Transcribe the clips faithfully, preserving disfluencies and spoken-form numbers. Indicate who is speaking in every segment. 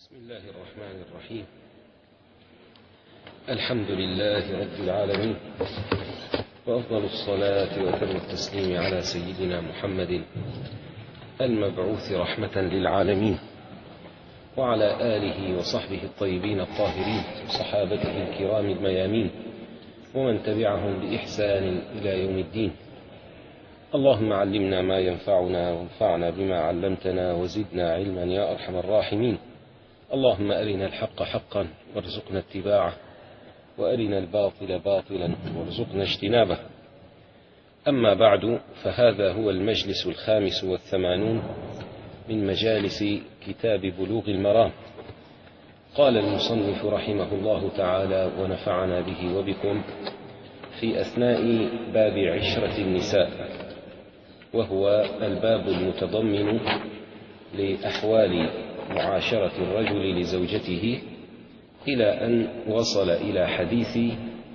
Speaker 1: بسم الله الرحمن الرحيم. الحمد لله رب العالمين، وأفضل الصلاة وأتم التسليم على سيدنا محمد المبعوث رحمة للعالمين، وعلى آله وصحبه الطيبين الطاهرين وصحابته الكرام الميامين، ومن تبعهم بإحسان إلى يوم الدين. اللهم علمنا ما ينفعنا وانفعنا بما علمتنا وزدنا علما يا أرحم الراحمين. اللهم أرنا الحق حقا وارزقنا اتباعه، وأرنا الباطل باطلا وارزقنا اجتنابه. أما بعد، فهذا هو المجلس الخامس والثمانون من مجالس كتاب بلوغ المرام. قال المصنف رحمه الله تعالى ونفعنا به وبكم في أثناء باب عشرة النساء، وهو الباب المتضمن لأحوال معاشرة الرجل لزوجته، إلى أن وصل إلى حديث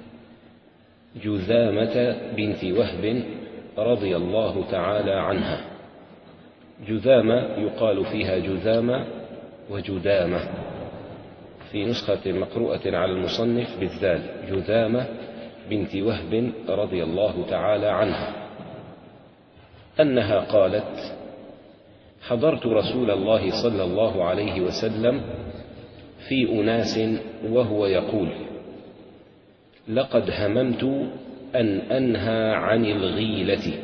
Speaker 1: جذامة بنت وهب رضي الله تعالى عنها. جذامة يقال فيها جذامة وجدامة، في نسخة مقروءة على المصنف بالذال، جذامة بنت وهب رضي الله تعالى عنها، أنها قالت: حضرت رسول الله صلى الله عليه وسلم في أناس وهو يقول: لقد هممت أن أنهى عن الغيلة،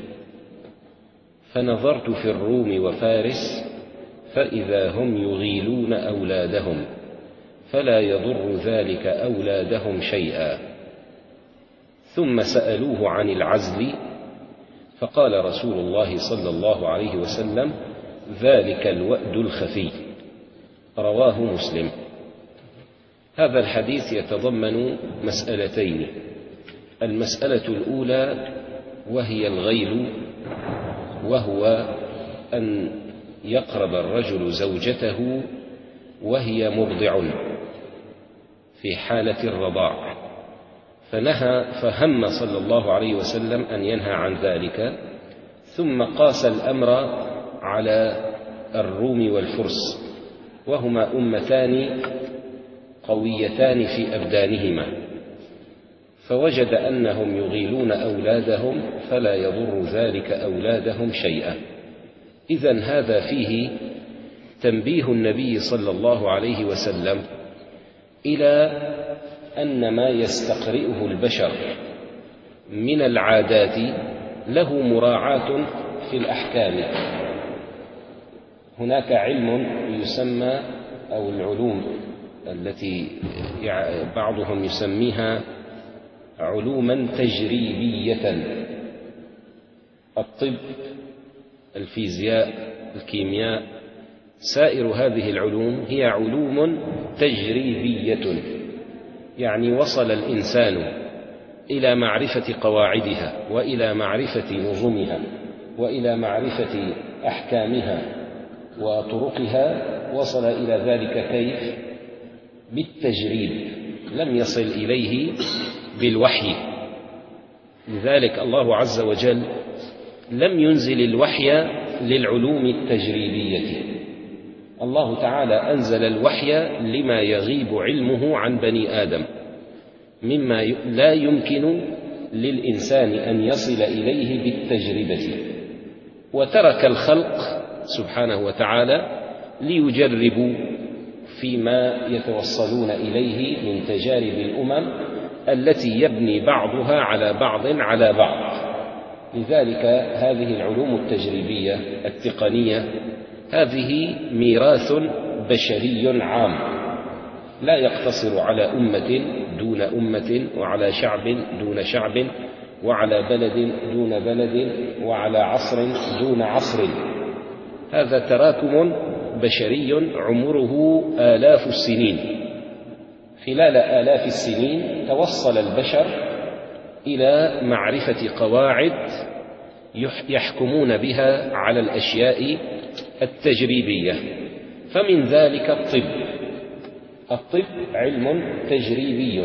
Speaker 1: فنظرت في الروم وفارس فإذا هم يغيلون أولادهم، فلا يضر ذلك أولادهم شيئا. ثم سألوه عن العزل، فقال رسول الله صلى الله عليه وسلم: ذلك الوأد الخفي. رواه مسلم. هذا الحديث يتضمن مسألتين: المسألة الأولى وهي الغيل، وهو أن يقرب الرجل زوجته وهي مرضع في حالة الرضاع، فنهى فهم صلى الله عليه وسلم أن ينهى عن ذلك، ثم قاس الأمر على الروم والفرس، وهما أمتان قويتان في أبدانهما، فوجد أنهم يغيلون أولادهم فلا يضر ذلك أولادهم شيئا. إذن هذا فيه تنبيه النبي صلى الله عليه وسلم إلى أن ما يستقرئه البشر من العادات له مراعاة في الأحكام. هناك علم يسمى، أو العلوم التي بعضهم يسميها علوما تجريبية: الطب، الفيزياء، الكيمياء، سائر هذه العلوم هي علوم تجريبية، يعني وصل الإنسان إلى معرفة قواعدها، وإلى معرفة نظمها، وإلى معرفة أحكامها وطرقها. وصل إلى ذلك كيف؟ بالتجريب، لم يصل إليه بالوحي. لذلك الله عز وجل لم ينزل الوحي للعلوم التجريبية، الله تعالى أنزل الوحي لما يغيب علمه عن بني آدم، مما لا يمكن للإنسان أن يصل إليه بالتجربة، وترك الخلق سبحانه وتعالى ليجربوا فيما يتوصلون إليه من تجارب الأمم التي يبني بعضها على بعض على بعض. لذلك هذه العلوم التجريبية التقنية هذه ميراث بشري عام، لا يقتصر على أمة دون أمة، وعلى شعب دون شعب، وعلى بلد دون بلد، وعلى عصر دون عصر. هذا تراكم بشري عمره آلاف السنين. خلال آلاف السنين توصل البشر إلى معرفة قواعد يحكمون بها على الأشياء التجريبية، فمن ذلك الطب. الطب علم تجريبي،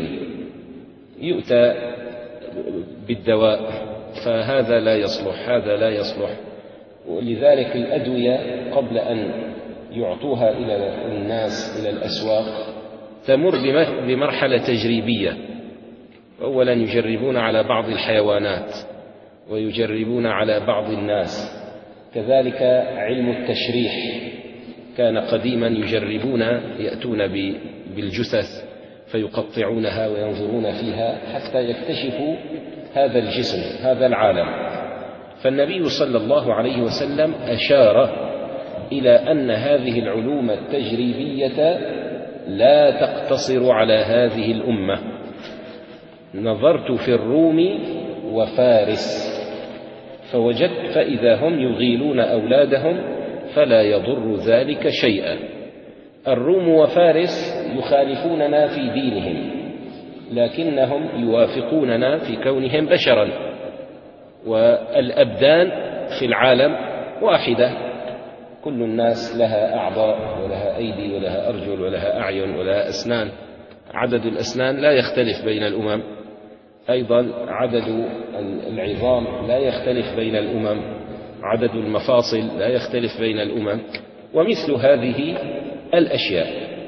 Speaker 1: يؤتى بالدواء فهذا لا يصلح، هذا لا يصلح. ولذلك الأدوية قبل أن يعطوها إلى الناس إلى الأسواق تمر بمرحلة تجريبية. أولا يجربون على بعض الحيوانات ويجربون على بعض الناس. كذلك علم التشريح كان قديما يجربون، يأتون بالجثث فيقطعونها وينظرون فيها حتى يكتشفوا هذا الجسم هذا العالم. فالنبي صلى الله عليه وسلم أشار إلى أن هذه العلوم التجريبية لا تقتصر على هذه الأمة. نظرت في الروم وفارس فوجدت فإذا هم يغيلون أولادهم فلا يضر ذلك شيئا. الروم وفارس يخالفوننا في دينهم لكنهم يوافقوننا في كونهم بشرا، والأبدان في العالم واحدة، كل الناس لها أعضاء ولها أيدي ولها أرجل ولها أعين ولها أسنان. عدد الأسنان لا يختلف بين الأمم، أيضا عدد العظام لا يختلف بين الأمم، عدد المفاصل لا يختلف بين الأمم، ومثل هذه الأشياء.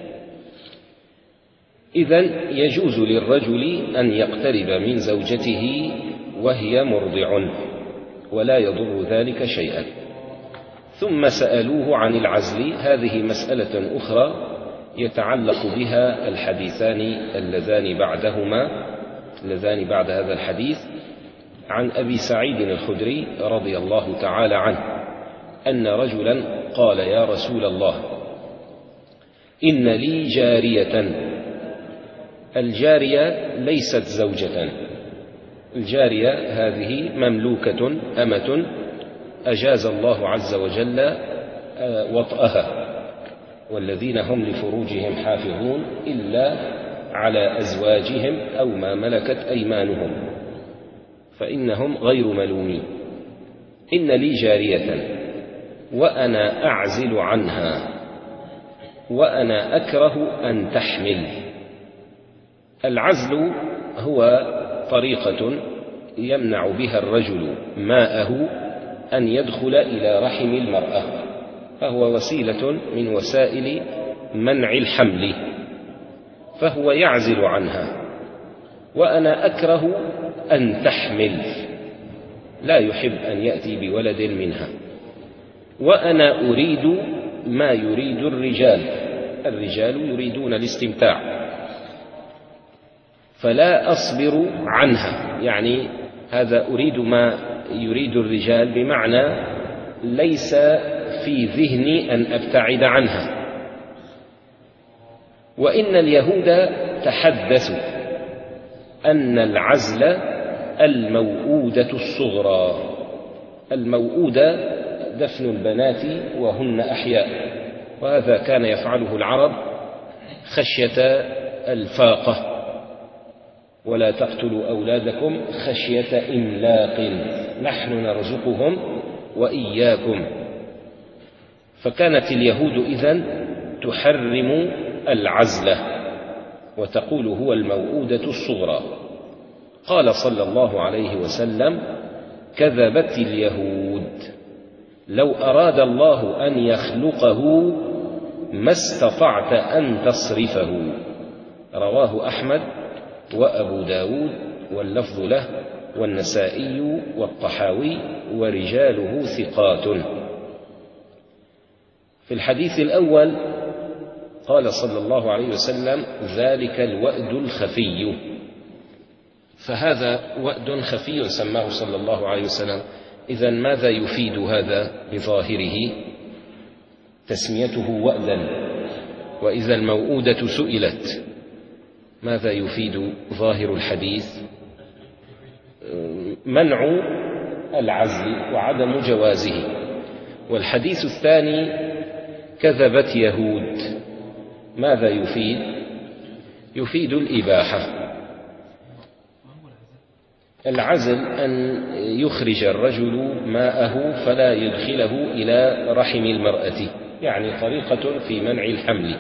Speaker 1: إذن يجوز للرجل أن يقترب من زوجته وهي مرضع ولا يضر ذلك شيئا. ثم سألوه عن العزل، هذه مسألة أخرى يتعلق بها الحديثان اللذان بعدهما اللذان بعد هذا الحديث. عن أبي سعيد الخدري رضي الله تعالى عنه أن رجلا قال: يا رسول الله، إن لي جارية. الجارية ليست زوجة، الجارية هذه مملوكة أمة أجاز الله عز وجل وطأها، والذين هم لفروجهم حافظون إلا على أزواجهم أو ما ملكت أيمانهم فإنهم غير ملومين. إن لي جارية وأنا أعزل عنها وأنا أكره أن تحمل. العزل هو طريقة يمنع بها الرجل ماءه أن يدخل إلى رحم المرأة، فهو وسيلة من وسائل منع الحمل، فهو يعزل عنها. وأنا أكره أن تحمل، لا يحب أن يأتي بولد منها. وأنا أريد ما يريد الرجال، الرجال يريدون الاستمتاع، فلا أصبر عنها. يعني هذا أريد ما يريد الرجال بمعنى ليس في ذهني أن أبتعد عنها. وإن اليهود تحدثوا أن العزل الموؤودة الصغرى. الموؤودة دفن البنات وهن أحياء، وهذا كان يفعله العرب خشية الفاقة. ولا تقتلوا أولادكم خشية إملاق نحن نرزقهم وإياكم. فكانت اليهود إذن تحرم العزل وتقول هو الموؤودة الصغرى. قال صلى الله عليه وسلم: كذبت اليهود، لو أراد الله أن يخلقه ما استطعت أن تصرفه. رواه أحمد وأبو داود واللفظ له والنسائي والطحاوي ورجاله ثقات. في الحديث الأول قال صلى الله عليه وسلم: ذلك الوأد الخفي. فهذا وأد خفي سماه صلى الله عليه وسلم. إذن ماذا يفيد هذا بظاهره؟ تسميته وأدا. وإذا الموؤودة سئلت ماذا يفيد ظاهر الحديث؟ منع العزل وعدم جوازه. والحديث الثاني كذبت يهود، ماذا يفيد؟ يفيد الإباحة. العزل أن يخرج الرجل ماءه فلا يدخله إلى رحم المرأة، يعني طريقة في منع الحمل.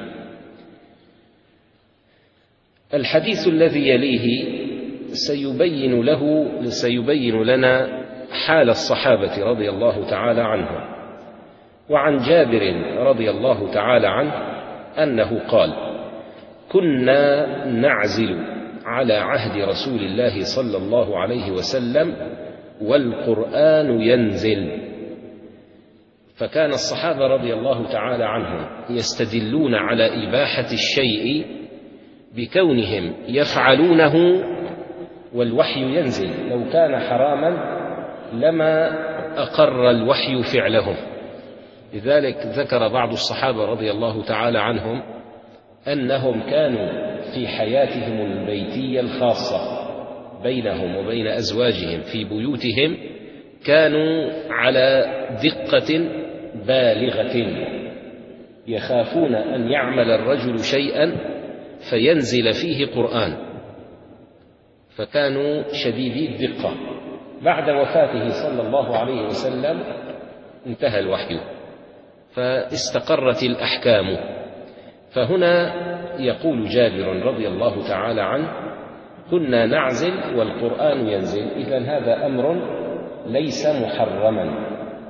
Speaker 1: الحديث الذي يليه سيبين له سيبين لنا حال الصحابة رضي الله تعالى عنهم. وعن جابر رضي الله تعالى عنه أنه قال: كنا نعزل على عهد رسول الله صلى الله عليه وسلم والقرآن ينزل. فكان الصحابة رضي الله تعالى عنهم يستدلون على إباحة الشيء بكونهم يفعلونه والوحي ينزل. لو كان حراما لما أقر الوحي فعلهم. لذلك ذكر بعض الصحابة رضي الله تعالى عنهم أنهم كانوا في حياتهم البيتية الخاصة بينهم وبين أزواجهم في بيوتهم كانوا على دقة بالغة، يخافون أن يعمل الرجل شيئا فينزل فيه قرآن، فكانوا شديدي الدقة. بعد وفاته صلى الله عليه وسلم انتهى الوحي فاستقرت الأحكام. فهنا يقول جابر رضي الله تعالى عنه: كنا نعزل والقرآن ينزل. إذن هذا أمر ليس محرما.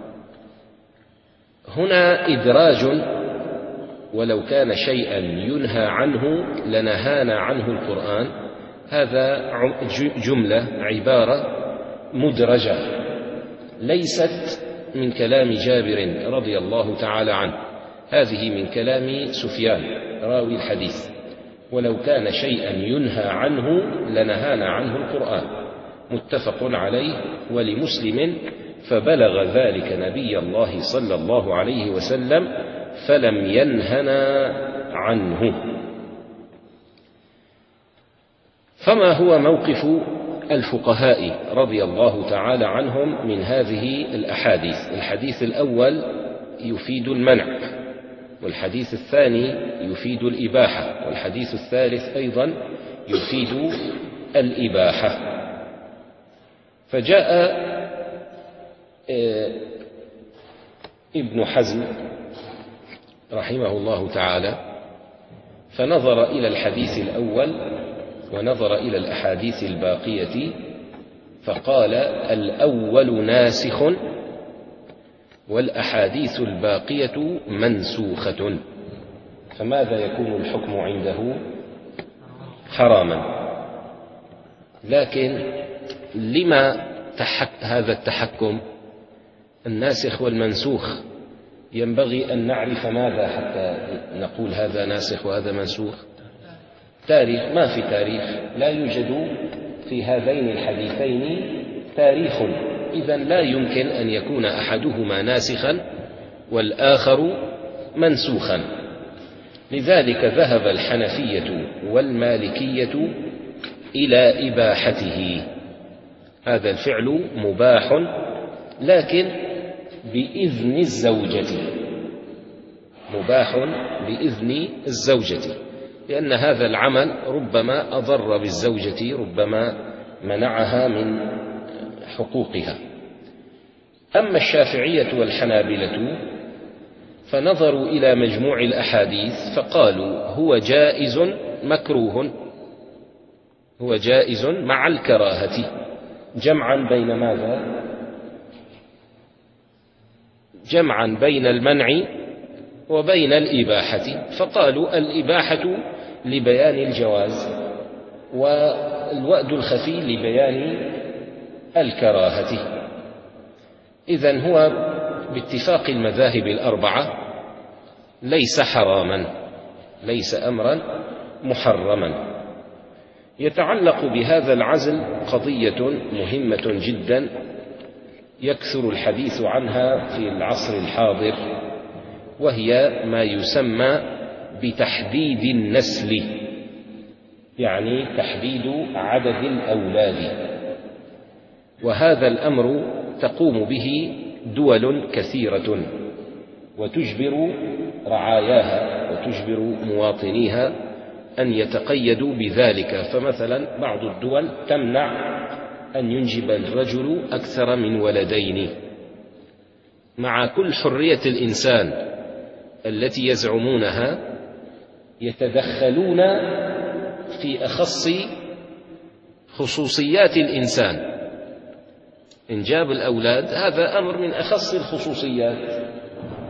Speaker 1: هنا إدراج: ولو كان شيئا ينهى عنه لنهانا عنه القرآن. هذا جملة عبارة مدرجة ليست من كلام جابر رضي الله تعالى عنه، هذه من كلام سفيان راوي الحديث: ولو كان شيئا ينهى عنه لنهانا عنه القرآن، متفق عليه ولمسلم: فبلغ ذلك نبي الله صلى الله عليه وسلم فلم ينهنا عنه. فما هو موقف الفقهاء رضي الله تعالى عنهم من هذه الأحاديث؟ الحديث الأول يفيد المنع، والحديث الثاني يفيد الإباحة، والحديث الثالث أيضا يفيد الإباحة. فجاء ابن حزم رحمه الله تعالى فنظر إلى الحديث الأول ونظر إلى الأحاديث الباقية فقال: الأول ناسخ والأحاديث الباقية منسوخة. فماذا يكون الحكم عنده؟ حراما. لكن لما تحك هذا التحكم؟ الناسخ والمنسوخ ينبغي أن نعرف ماذا حتى نقول هذا ناسخ وهذا منسوخ. تاريخ، ما في تاريخ، لا يوجد في هذين الحديثين تاريخ، إذن لا يمكن أن يكون أحدهما ناسخا والآخر منسوخا. لذلك ذهب الحنفية والمالكية إلى إباحته. هذا الفعل مباح لكن بإذن الزوجة، مباح بإذن الزوجة، لأن هذا العمل ربما أضر بالزوجة، ربما منعها من حقوقها. أما الشافعية والحنابلة فنظروا إلى مجموع الأحاديث فقالوا: هو جائز مكروه، هو جائز مع الكراهة، جمعا بين ماذا؟ جمعا بين المنع وبين الإباحة. فقالوا: الإباحة لبيان الجواز والوأد الخفي لبيان الكراهة. إذن هو باتفاق المذاهب الأربعة ليس حراما، ليس أمرا محرما. يتعلق بهذا العزل قضية مهمة جدا يكثر الحديث عنها في العصر الحاضر، وهي ما يسمى بتحديد النسل، يعني تحديد عدد الأولاد. وهذا الأمر تقوم به دول كثيرة وتجبر رعاياها وتجبر مواطنيها أن يتقيدوا بذلك. فمثلا بعض الدول تمنع أن ينجب الرجل أكثر من ولدين، مع كل حرية الإنسان التي يزعمونها يتدخلون في أخص خصوصيات الإنسان. إنجاب الأولاد هذا أمر من أخص الخصوصيات،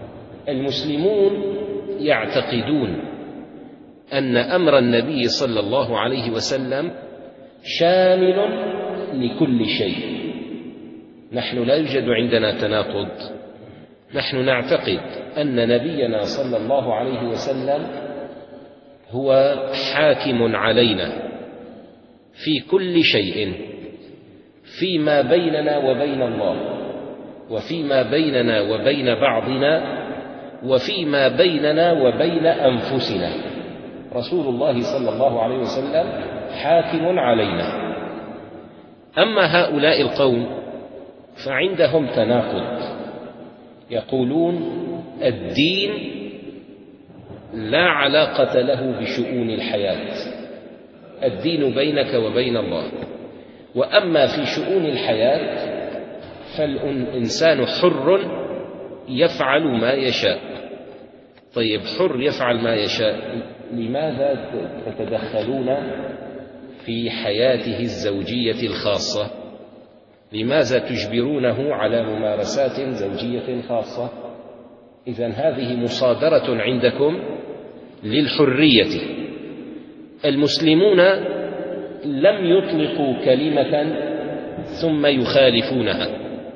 Speaker 1: المسلمون يعتقدون أن أمر النبي صلى الله عليه وسلم شامل لكل شيء. نحن لا يوجد عندنا تناقض، نحن نعتقد أن نبينا صلى الله عليه وسلم هو حاكم علينا في كل شيء، فيما بيننا وبين الله، وفيما بيننا وبين بعضنا، وفيما بيننا وبين أنفسنا. رسول الله صلى الله عليه وسلم حاكم علينا. أما هؤلاء القوم فعندهم تناقض، يقولون الدين لا علاقة له بشؤون الحياة، الدين بينك وبين الله، وأما في شؤون الحياة فالإنسان حر يفعل ما يشاء. طيب، حر يفعل ما يشاء، لماذا تتدخلون في حياته الزوجية الخاصة؟ لماذا تجبرونه على ممارسات زوجية خاصة؟ إذن هذه مصادرة عندكم للحرية. المسلمون لم يطلقوا كلمة ثم يخالفونها.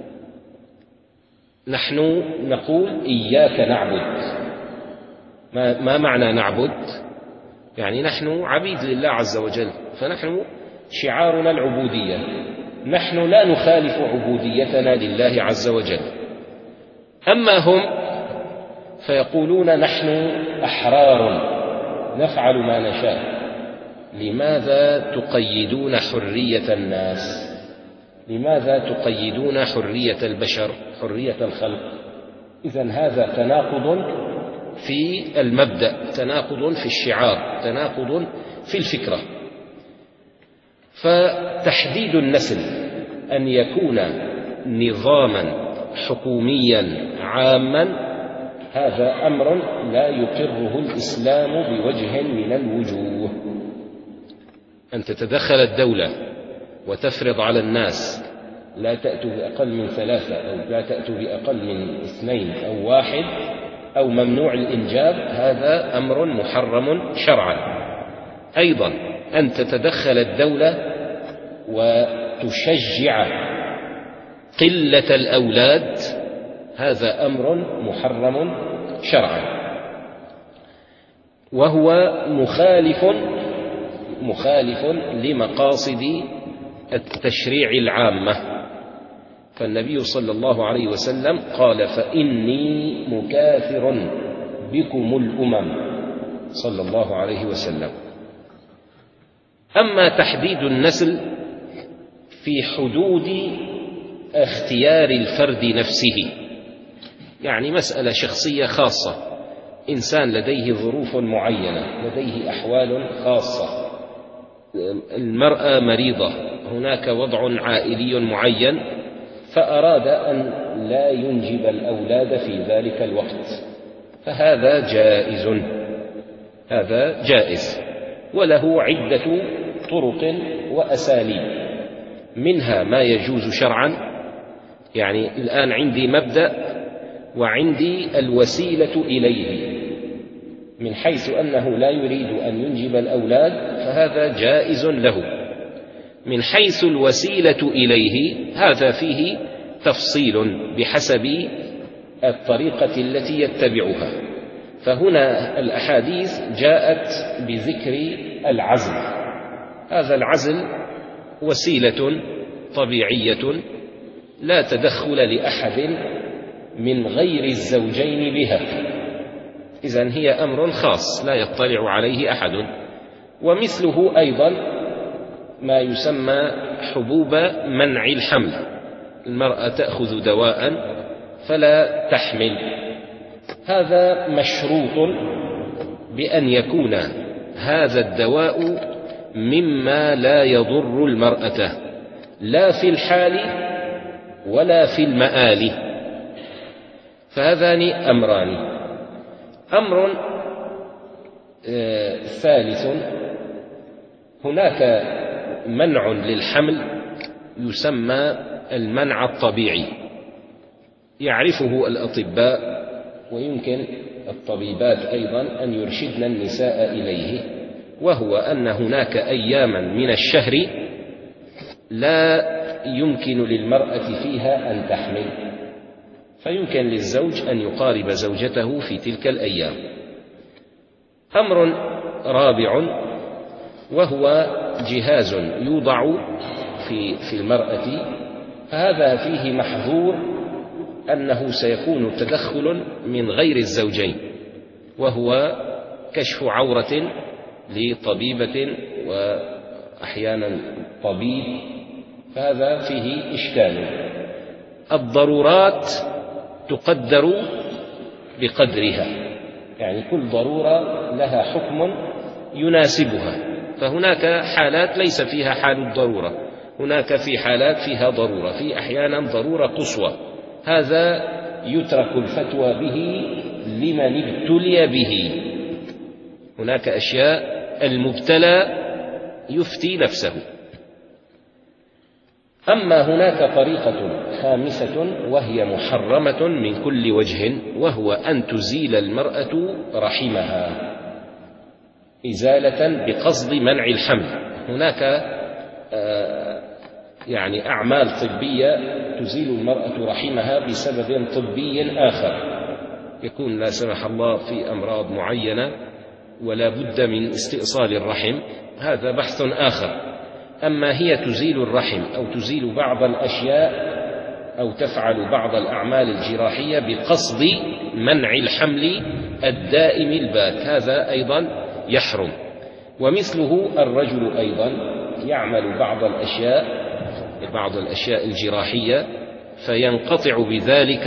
Speaker 1: نحن نقول إياك نعبد. ما, ما معنى نعبد؟ يعني نحن عبيد لله عز وجل، فنحن شعارنا العبودية، نحن لا نخالف عبوديتنا لله عز وجل. أما هم فيقولون نحن أحرار نفعل ما نشاء. لماذا تقيدون حرية الناس؟ لماذا تقيدون حرية البشر، حرية الخلق؟ إذن هذا تناقض في المبدأ، تناقض في الشعار، تناقض في الفكرة. فتحديد النسل أن يكون نظاما حكوميا عاما، هذا أمر لا يقره الإسلام بوجه من الوجوه. أن تتدخل الدولة وتفرض على الناس لا تأتوا بأقل من ثلاثة، أو لا تأتوا بأقل من اثنين أو واحد، أو ممنوع الإنجاب، هذا أمر محرم شرعا. أيضا أن تتدخل الدولة وتشجع قلة الأولاد، هذا أمر محرم شرعا، وهو مخالف مخالف لمقاصد التشريع العامة. فالنبي صلى الله عليه وسلم قال: فإني مكاثر بكم الأمم، صلى الله عليه وسلم. أما تحديد النسل في حدود اختيار الفرد نفسه، يعني مسألة شخصية خاصة، إنسان لديه ظروف معينة، لديه أحوال خاصة، المرأة مريضة، هناك وضع عائلي معين، فأراد أن لا ينجب الأولاد في ذلك الوقت، فهذا جائز، هذا جائز، وله عدة طرق وأساليب، منها ما يجوز شرعا. يعني الآن عندي مبدأ وعندي الوسيلة إليه، من حيث أنه لا يريد أن ينجب الأولاد فهذا جائز له. من حيث الوسيلة إليه هذا فيه تفصيل بحسب الطريقة التي يتبعها. فهنا الأحاديث جاءت بذكر العزل، هذا العزل وسيلة طبيعية لا تدخل لأحد من غير الزوجين بها، إذن هي أمر خاص لا يطلع عليه أحد. ومثله أيضا ما يسمى حبوب منع الحمل، المرأة تأخذ دواء فلا تحمل، هذا مشروط بأن يكون هذا الدواء مما لا يضر المرأة لا في الحال ولا في المآل. فهذان أمران. أمر آه ثالث، هناك منع للحمل يسمى المنع الطبيعي، يعرفه الأطباء ويمكن الطبيبات أيضا أن يرشدن النساء إليه، وهو أن هناك أياما من الشهر لا يمكن للمرأة فيها أن تحمل، فيمكن للزوج أن يقارب زوجته في تلك الأيام. أمر رابع وهو جهاز يوضع في في المرأة، هذا فيه محظور أنه سيكون تدخل من غير الزوجين، وهو كشف عورة لطبيبة وأحيانا طبيب، فهذا فيه إشكال. الضرورات تقدر بقدرها، يعني كل ضرورة لها حكم يناسبها، فهناك حالات ليس فيها حال الضرورة، هناك في حالات فيها ضرورة، في أحيانا ضرورة قصوى، هذا يترك الفتوى به لمن ابتلي به. هناك أشياء المبتلى يفتي نفسه. أما هناك طريقة خامسة وهي محرمة من كل وجه، وهو أن تزيل المرأة رحمها إزالة بقصد منع الحمل. هناك آه يعني أعمال طبية تزيل المرأة رحمها بسبب طبي آخر، يكون لا سمح الله في أمراض معينة ولا بد من استئصال الرحم، هذا بحث آخر. أما هي تزيل الرحم أو تزيل بعض الأشياء أو تفعل بعض الأعمال الجراحية بقصد منع الحمل الدائم البات، هذا أيضا يحرم. ومثله الرجل أيضا يعمل بعض الأشياء بعض الأشياء الجراحية فينقطع بذلك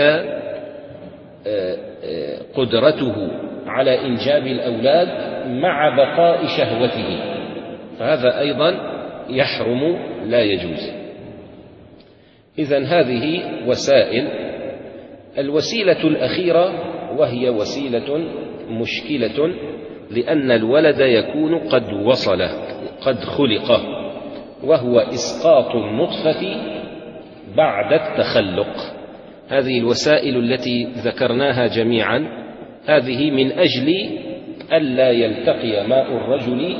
Speaker 1: قدرته على إنجاب الأولاد مع بقاء شهوته، فهذا أيضا يحرم لا يجوز. إذن هذه وسائل. الوسيلة الأخيرة وهي وسيلة مشكلة، لأن الولد يكون قد وصل قد خلق، وهو إسقاط النطفة بعد التخلق. هذه الوسائل التي ذكرناها جميعا هذه من أجل ألا يلتقي ماء الرجل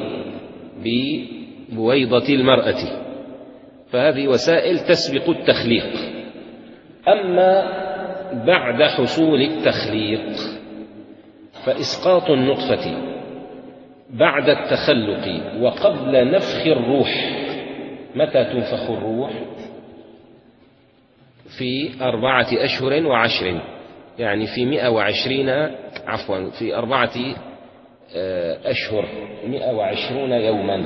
Speaker 1: ببويضة المرأة، فهذه وسائل تسبق التخليق. أما بعد حصول التخليق فإسقاط النطفة بعد التخلق وقبل نفخ الروح. متى تنفخ الروح؟ في أربعة أشهر وعشر، يعني في مئة وعشرين عفوا في أربعة أشهر مئة وعشرون يوما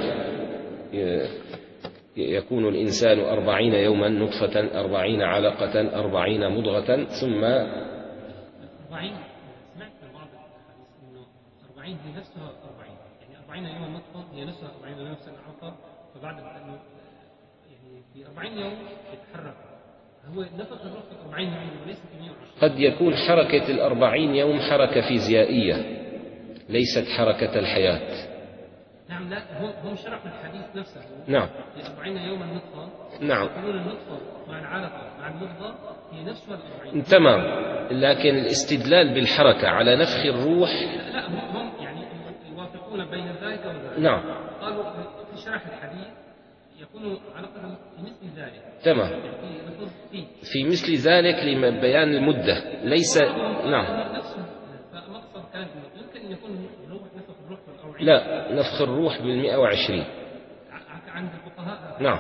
Speaker 1: يكون الإنسان أربعين يوما نطفة، أربعين علقة، أربعين مضغة، ثم
Speaker 2: أربعين. سمعت بعض الحديث إنه أربعين هي نفسها أربعين، يعني أربعين يوما نطفة هي نفسها أربعين نفس العلاقة، فبعد يعني في أربعين يوم يتحرك. هو نفخ الروح في أربعين يوم وليس في مئة وعشرين.
Speaker 1: قد يكون حركة الأربعين يوم حركة فيزيائية ليست حركة الحياة.
Speaker 2: نعم، لا هم شرحوا الحديث نفسه.
Speaker 1: نعم.
Speaker 2: في أربعين يوما نطفة.
Speaker 1: نعم.
Speaker 2: يقولون النطفة مع العلقة مع المضغة هي نفسها الأربعين.
Speaker 1: تمام، لكن الاستدلال بالحركة على نفخ الروح
Speaker 2: لا, لا هم يعني يوافقون بين ذلك وذلك.
Speaker 1: نعم.
Speaker 2: قالوا في شرح الحديث يكون علقة في مثل ذلك.
Speaker 1: تمام. في مثل ذلك لبيان المدة ليس. نعم.
Speaker 2: فمقصد كان يمكن أن يكون نفخ الروح بالأربعين.
Speaker 1: لا، نفخ الروح بالمئة وعشرين.
Speaker 2: عند الفقهاء.
Speaker 1: نعم.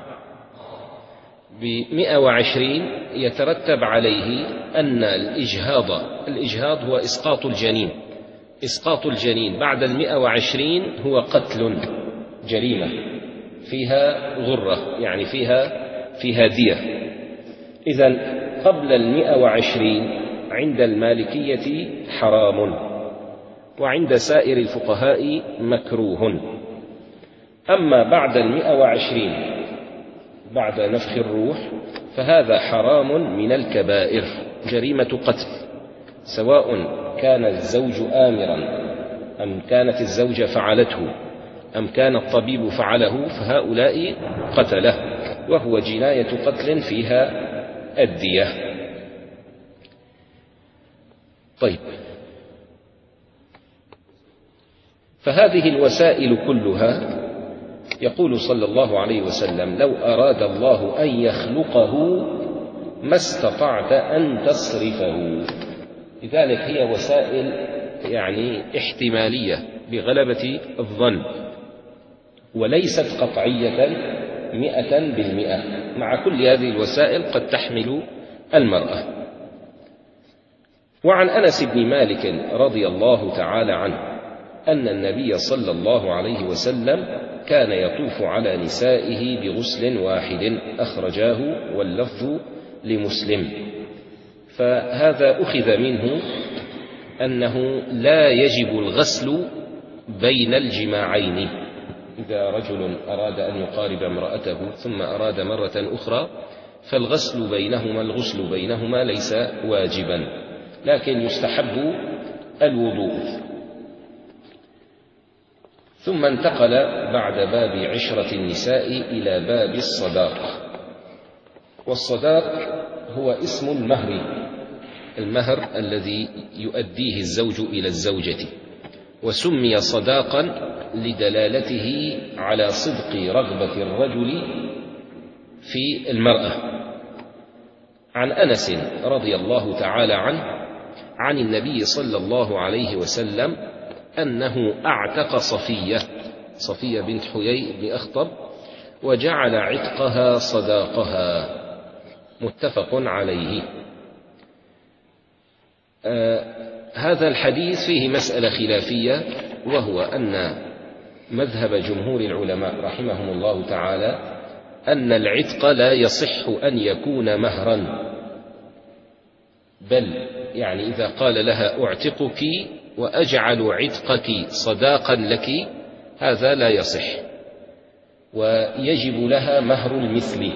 Speaker 1: بمئة وعشرين يترتب عليه أن الإجهاض الإجهاض هو إسقاط الجنين. إسقاط الجنين بعد المئة وعشرين هو قتل، جريمة فيها غرة، يعني فيها فيها دية. إذن قبل المئة وعشرين عند المالكية حرام، وعند سائر الفقهاء مكروه. أما بعد المئة وعشرين بعد نفخ الروح فهذا حرام من الكبائر، جريمة قتل، سواء كان الزوج آمرا أم كانت الزوجة فعلته أم كان الطبيب فعله، فهؤلاء قتله، وهو جناية قتل فيها الدية. طيب، فهذه الوسائل كلها يقول صلى الله عليه وسلم: لو أراد الله أن يخلقه ما استطعت أن تصرفه. لذلك هي وسائل يعني احتمالية بغلبة الظن، وليست قطعية مئة بالمئة. مع كل هذه الوسائل قد تحمل المرأة. وعن أنس بن مالك رضي الله تعالى عنه أن النبي صلى الله عليه وسلم كان يطوف على نسائه بغسل واحد، أخرجاه واللفظ لمسلم. فهذا أخذ منه أنه لا يجب الغسل بين الجماعين. إذا رجل أراد أن يقارب امرأته ثم أراد مرة أخرى فالغسل بينهما الغسل بينهما ليس واجبا، لكن يستحب الوضوء. ثم انتقل بعد باب عشرة النساء إلى باب الصداق. والصداق هو اسم المهر، المهر الذي يؤديه الزوج إلى الزوجة، وسمي صداقا لدلالته على صدق رغبة الرجل في المرأة. عن أنس رضي الله تعالى عنه عن النبي صلى الله عليه وسلم أنه أعتق صفية صفية بنت حيي بن أخطب وجعل عتقها صداقها، متفق عليه. آه هذا الحديث فيه مسألة خلافية، وهو أن مذهب جمهور العلماء رحمهم الله تعالى أن العتق لا يصح أن يكون مهرا، بل يعني إذا قال لها أعتقك وأجعل عتقك صداقا لك هذا لا يصح، ويجب لها مهر المثل.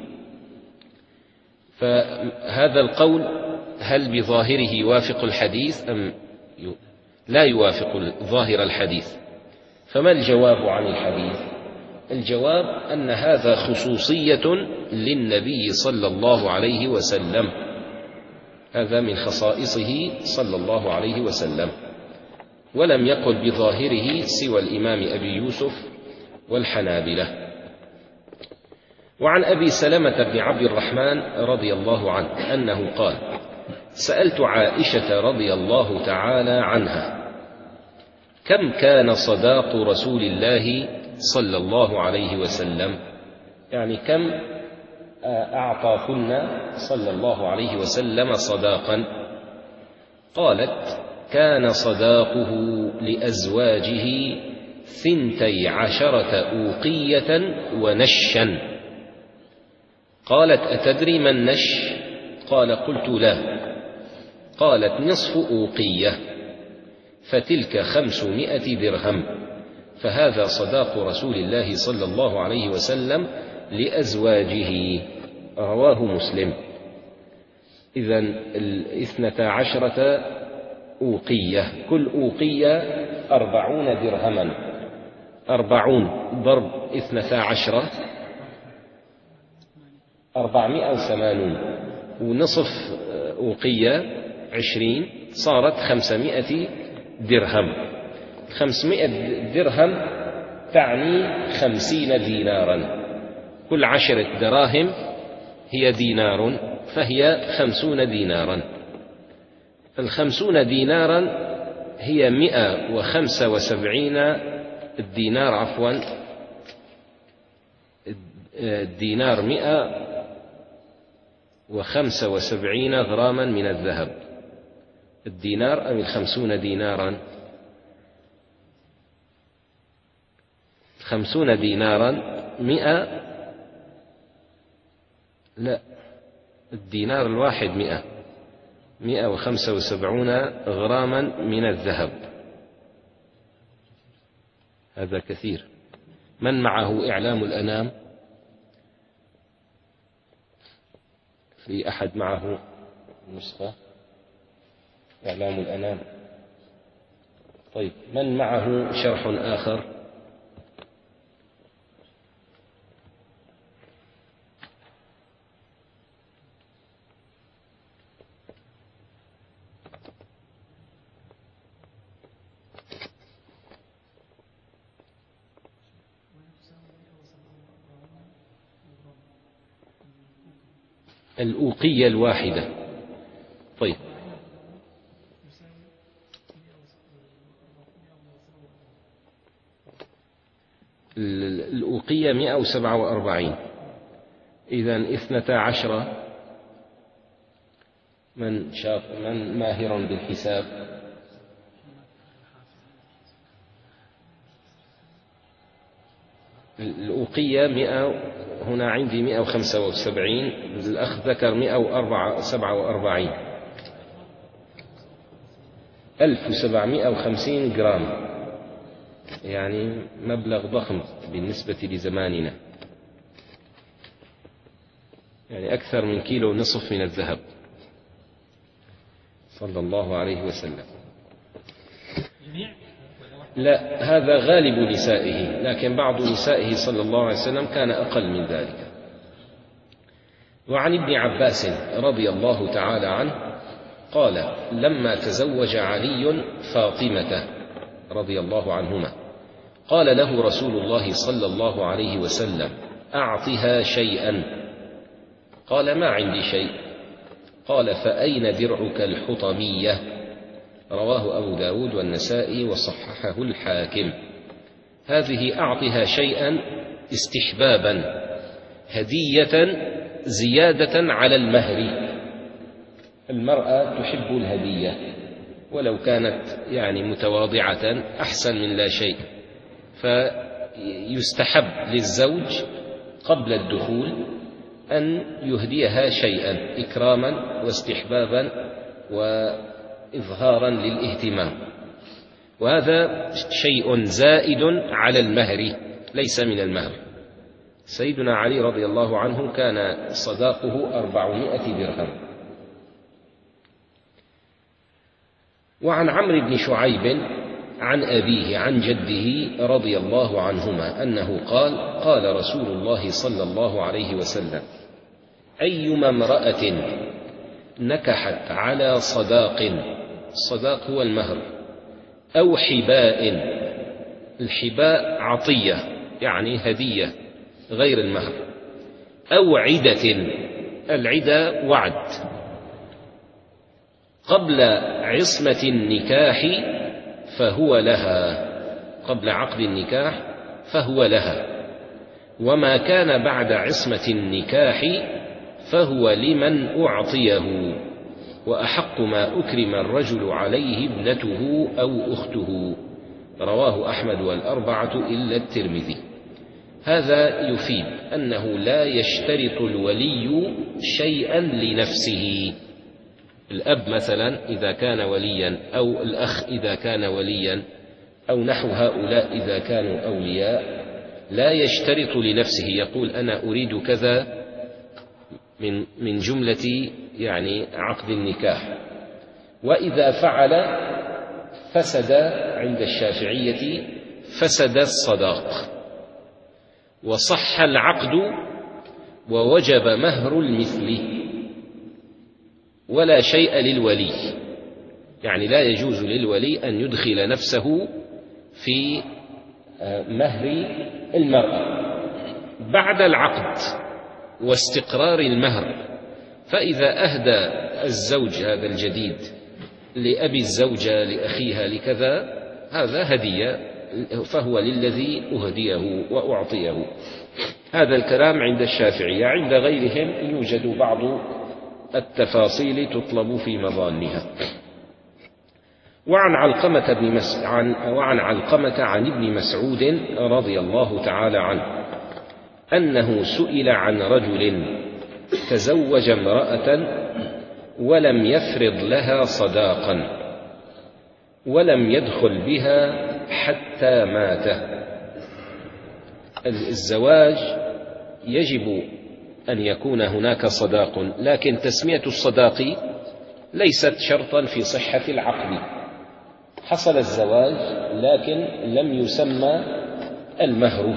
Speaker 1: فهذا القول هل بظاهره يوافق الحديث أم لا يوافق ظاهر الحديث؟ فما الجواب عن الحديث؟ الجواب أن هذا خصوصية للنبي صلى الله عليه وسلم، هذا من خصائصه صلى الله عليه وسلم، ولم يقل بظاهره سوى الإمام أبي يوسف والحنابلة. وعن أبي سلمة بن عبد الرحمن رضي الله عنه أنه قال: سألت عائشة رضي الله تعالى عنها: كم كان صداق رسول الله صلى الله عليه وسلم؟ يعني كم أعطاكن صلى الله عليه وسلم صداقا؟ قالت: كان صداقه لأزواجه ثنتي عشرة أوقية ونشا. قالت: أتدري ما النش؟ قال: قلت لا. قالت: نصف أوقية، فتلك خمسمائة درهم، فهذا صداق رسول الله صلى الله عليه وسلم لأزواجه، رواه مسلم. إذن الاثنتا عشرة أوقية، كل أوقية أربعون درهما، أربعون ضرب اثنتا عشرة أربعمائة وثمانون، ونصف أوقية عشرين، صارت خمسمائة درهم. خمسمائة درهم تعني خمسين دينارا، كل عشرة دراهم هي دينار، فهي خمسون دينارا. الخمسون دينارا هي مئة وخمسة وسبعين الدينار، عفوا الدينار مئة وخمسة وسبعين غراما من الذهب. الدينار أم الخمسون دينارا؟ خمسون دينارا مئة، لا، الدينار الواحد مئة، مئة وخمسة وسبعون غراما من الذهب، هذا كثير. من معه إعلام الأنام؟ في أحد معه نسخة إعلام الأنام؟ طيب، من معه شرح آخر؟ الأوقية الواحدة. طيب الأوقية مئة وسبعة وأربعين، إذن اثنتا عشرة. من شاط من ماهر بالحساب؟ الأوقية مئة، هنا عندي مئة وخمسة وسبعين، الأخ ذكر مئة وسبعة وأربعين، ألف وسبعمئة وخمسين جرام، يعني مبلغ ضخم بالنسبة لزماننا، يعني أكثر من كيلو نصف من الذهب صلى الله عليه وسلم. لا، هذا غالب نسائه، لكن بعض نسائه صلى الله عليه وسلم كان أقل من ذلك. وعن ابن عباس رضي الله تعالى عنه قال: لما تزوج علي فاطمة رضي الله عنهما قال له رسول الله صلى الله عليه وسلم: أعطها شيئا. قال: ما عندي شيء. قال: فأين درعك الحطمية؟ رواه أبو داود والنسائي وصححه الحاكم. هذه أعطها شيئا استحبابا، هدية زيادة على المهر. المرأة تحب الهدية، ولو كانت يعني متواضعة أحسن من لا شيء. فيستحب للزوج قبل الدخول أن يهديها شيئا إكراما واستحبابا وإظهارا للاهتمام، وهذا شيء زائد على المهر ليس من المهر. سيدنا علي رضي الله عنه كان صداقه أربعمائة درهم. وعن عمرو بن شعيب عن أبيه عن جده رضي الله عنهما أنه قال: قال رسول الله صلى الله عليه وسلم: أيما امرأة نكحت على صداق، الصداق هو المهر، أو حباء، الحباء عطية يعني هدية غير المهر، أو عدة، العدة وعد، قبل عصمة النكاح فهو لها، قبل عقد النكاح فهو لها، وما كان بعد عصمة النكاح فهو لمن أعطيه، وأحق ما أكرم الرجل عليه ابنته أو أخته. رواه أحمد والأربعة إلا الترمذي. هذا يفيد أنه لا يشترط الولي شيئا لنفسه. الأب مثلا إذا كان وليا، أو الأخ إذا كان وليا، أو نحو هؤلاء إذا كانوا أولياء، لا يشترط لنفسه، يقول أنا أريد كذا من من جملة يعني عقد النكاح، وإذا فعل فسد عند الشافعية، فسد الصداق وصح العقد ووجب مهر المثل، ولا شيء للولي، يعني لا يجوز للولي أن يدخل نفسه في مهر المرأة بعد العقد واستقرار المهر. فإذا أهدى الزوج هذا الجديد لأبي الزوجة لأخيها لكذا، هذا هدية، فهو للذي أهديه وأعطيه. هذا الكلام عند الشافعية. عند غيرهم يوجد بعض التفاصيل تطلب في مظانها. وعن علقمة بن مس... عن... وعن علقمة عن ابن مسعود رضي الله تعالى عنه أنه سئل عن رجل تزوج امرأة ولم يفرض لها صداقا ولم يدخل بها حتى مات. الزواج يجب أن يكون هناك صداق، لكن تسمية الصداق ليست شرطا في صحة العقد. حصل الزواج لكن لم يسمى المهر،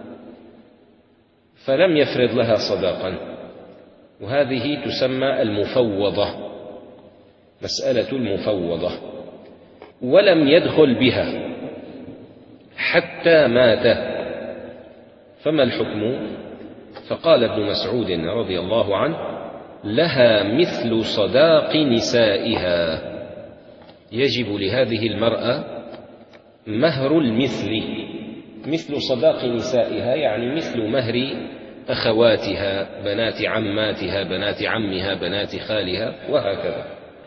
Speaker 1: فلم يفرض لها صداقا، وهذه تسمى المفوضة، مسألة المفوضة. ولم يدخل بها حتى مات، فما الحكم؟ فقال ابن مسعود رضي الله عنه: لها مثل صداق نسائها، يجب لهذه المرأة مهر المثل، مثل صداق نسائها يعني مثل مهر أخواتها، بنات عماتها، بنات عمها، بنات خالها، وهكذا.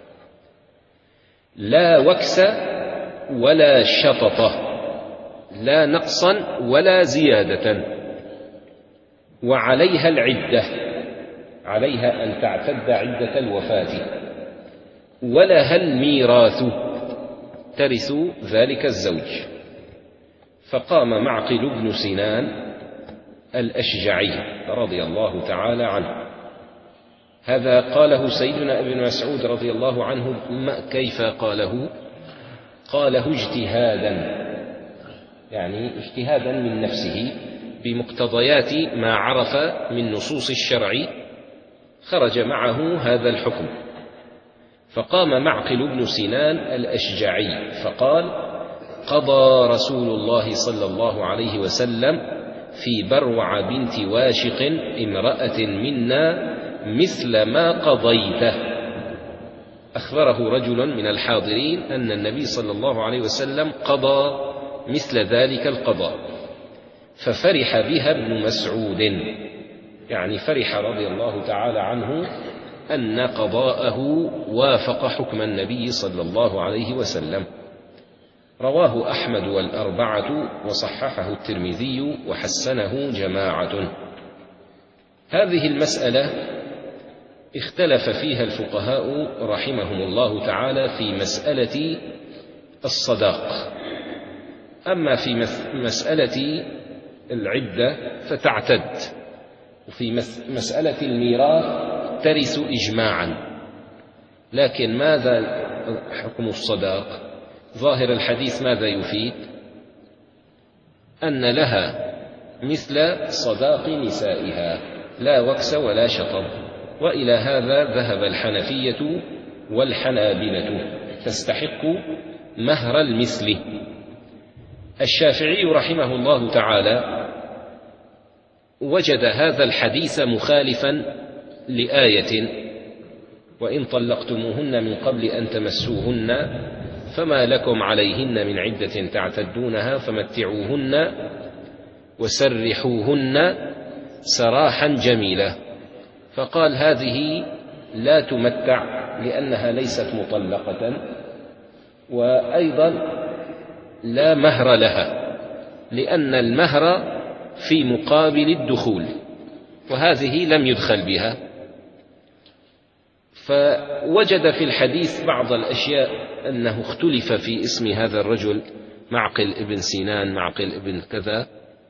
Speaker 1: لا وكس ولا شططة، لا نقصا ولا زيادة. وعليها العدة، عليها أن تعتد عدة الوفاة. ولها الميراث، ترث ذلك الزوج. فقام معقل بن سنان الأشجعي رضي الله تعالى عنه، هذا قاله سيدنا ابن مسعود رضي الله عنه. كيف قاله؟ قاله اجتهادا، يعني اجتهادا من نفسه بمقتضيات ما عرف من نصوص الشرع، خرج معه هذا الحكم. فقام معقل بن سنان الأشجعي فقال: قضى رسول الله صلى الله عليه وسلم في بروع بنت واشق امرأة منا مثل ما قضيته. أخبره رجل من الحاضرين أن النبي صلى الله عليه وسلم قضى مثل ذلك القضاء، ففرح بها ابن مسعود، يعني فرح رضي الله تعالى عنه أن قضاءه وافق حكم النبي صلى الله عليه وسلم. رواه أحمد والأربعة وصححه الترمذي وحسنه جماعة. هذه المسألة اختلف فيها الفقهاء رحمهم الله تعالى في مسألة الصداق. أما في مسألة العدة فتعتد، وفي مسألة الميراث ترث إجماعا. لكن ماذا حكم الصداق؟ ظاهر الحديث ماذا يفيد؟ أن لها مثل صداق نسائها، لا وكس ولا شطب. وإلى هذا ذهب الحنفية والحنابلة، تستحق مهر المثل. الشافعي رحمه الله تعالى وجد هذا الحديث مخالفا لآية: وإن طلقتموهن من قبل أن تمسوهن فما لكم عليهن من عدة تعتدونها فمتعوهن وسرحوهن سراحا جميلا. فقال هذه لا تمتع لأنها ليست مطلقة، وأيضا لا مهر لها لأن المهر في مقابل الدخول، وهذه لم يدخل بها. فوجد في الحديث بعض الأشياء، أنه اختلف في اسم هذا الرجل، معقل ابن سنان، معقل ابن كذا،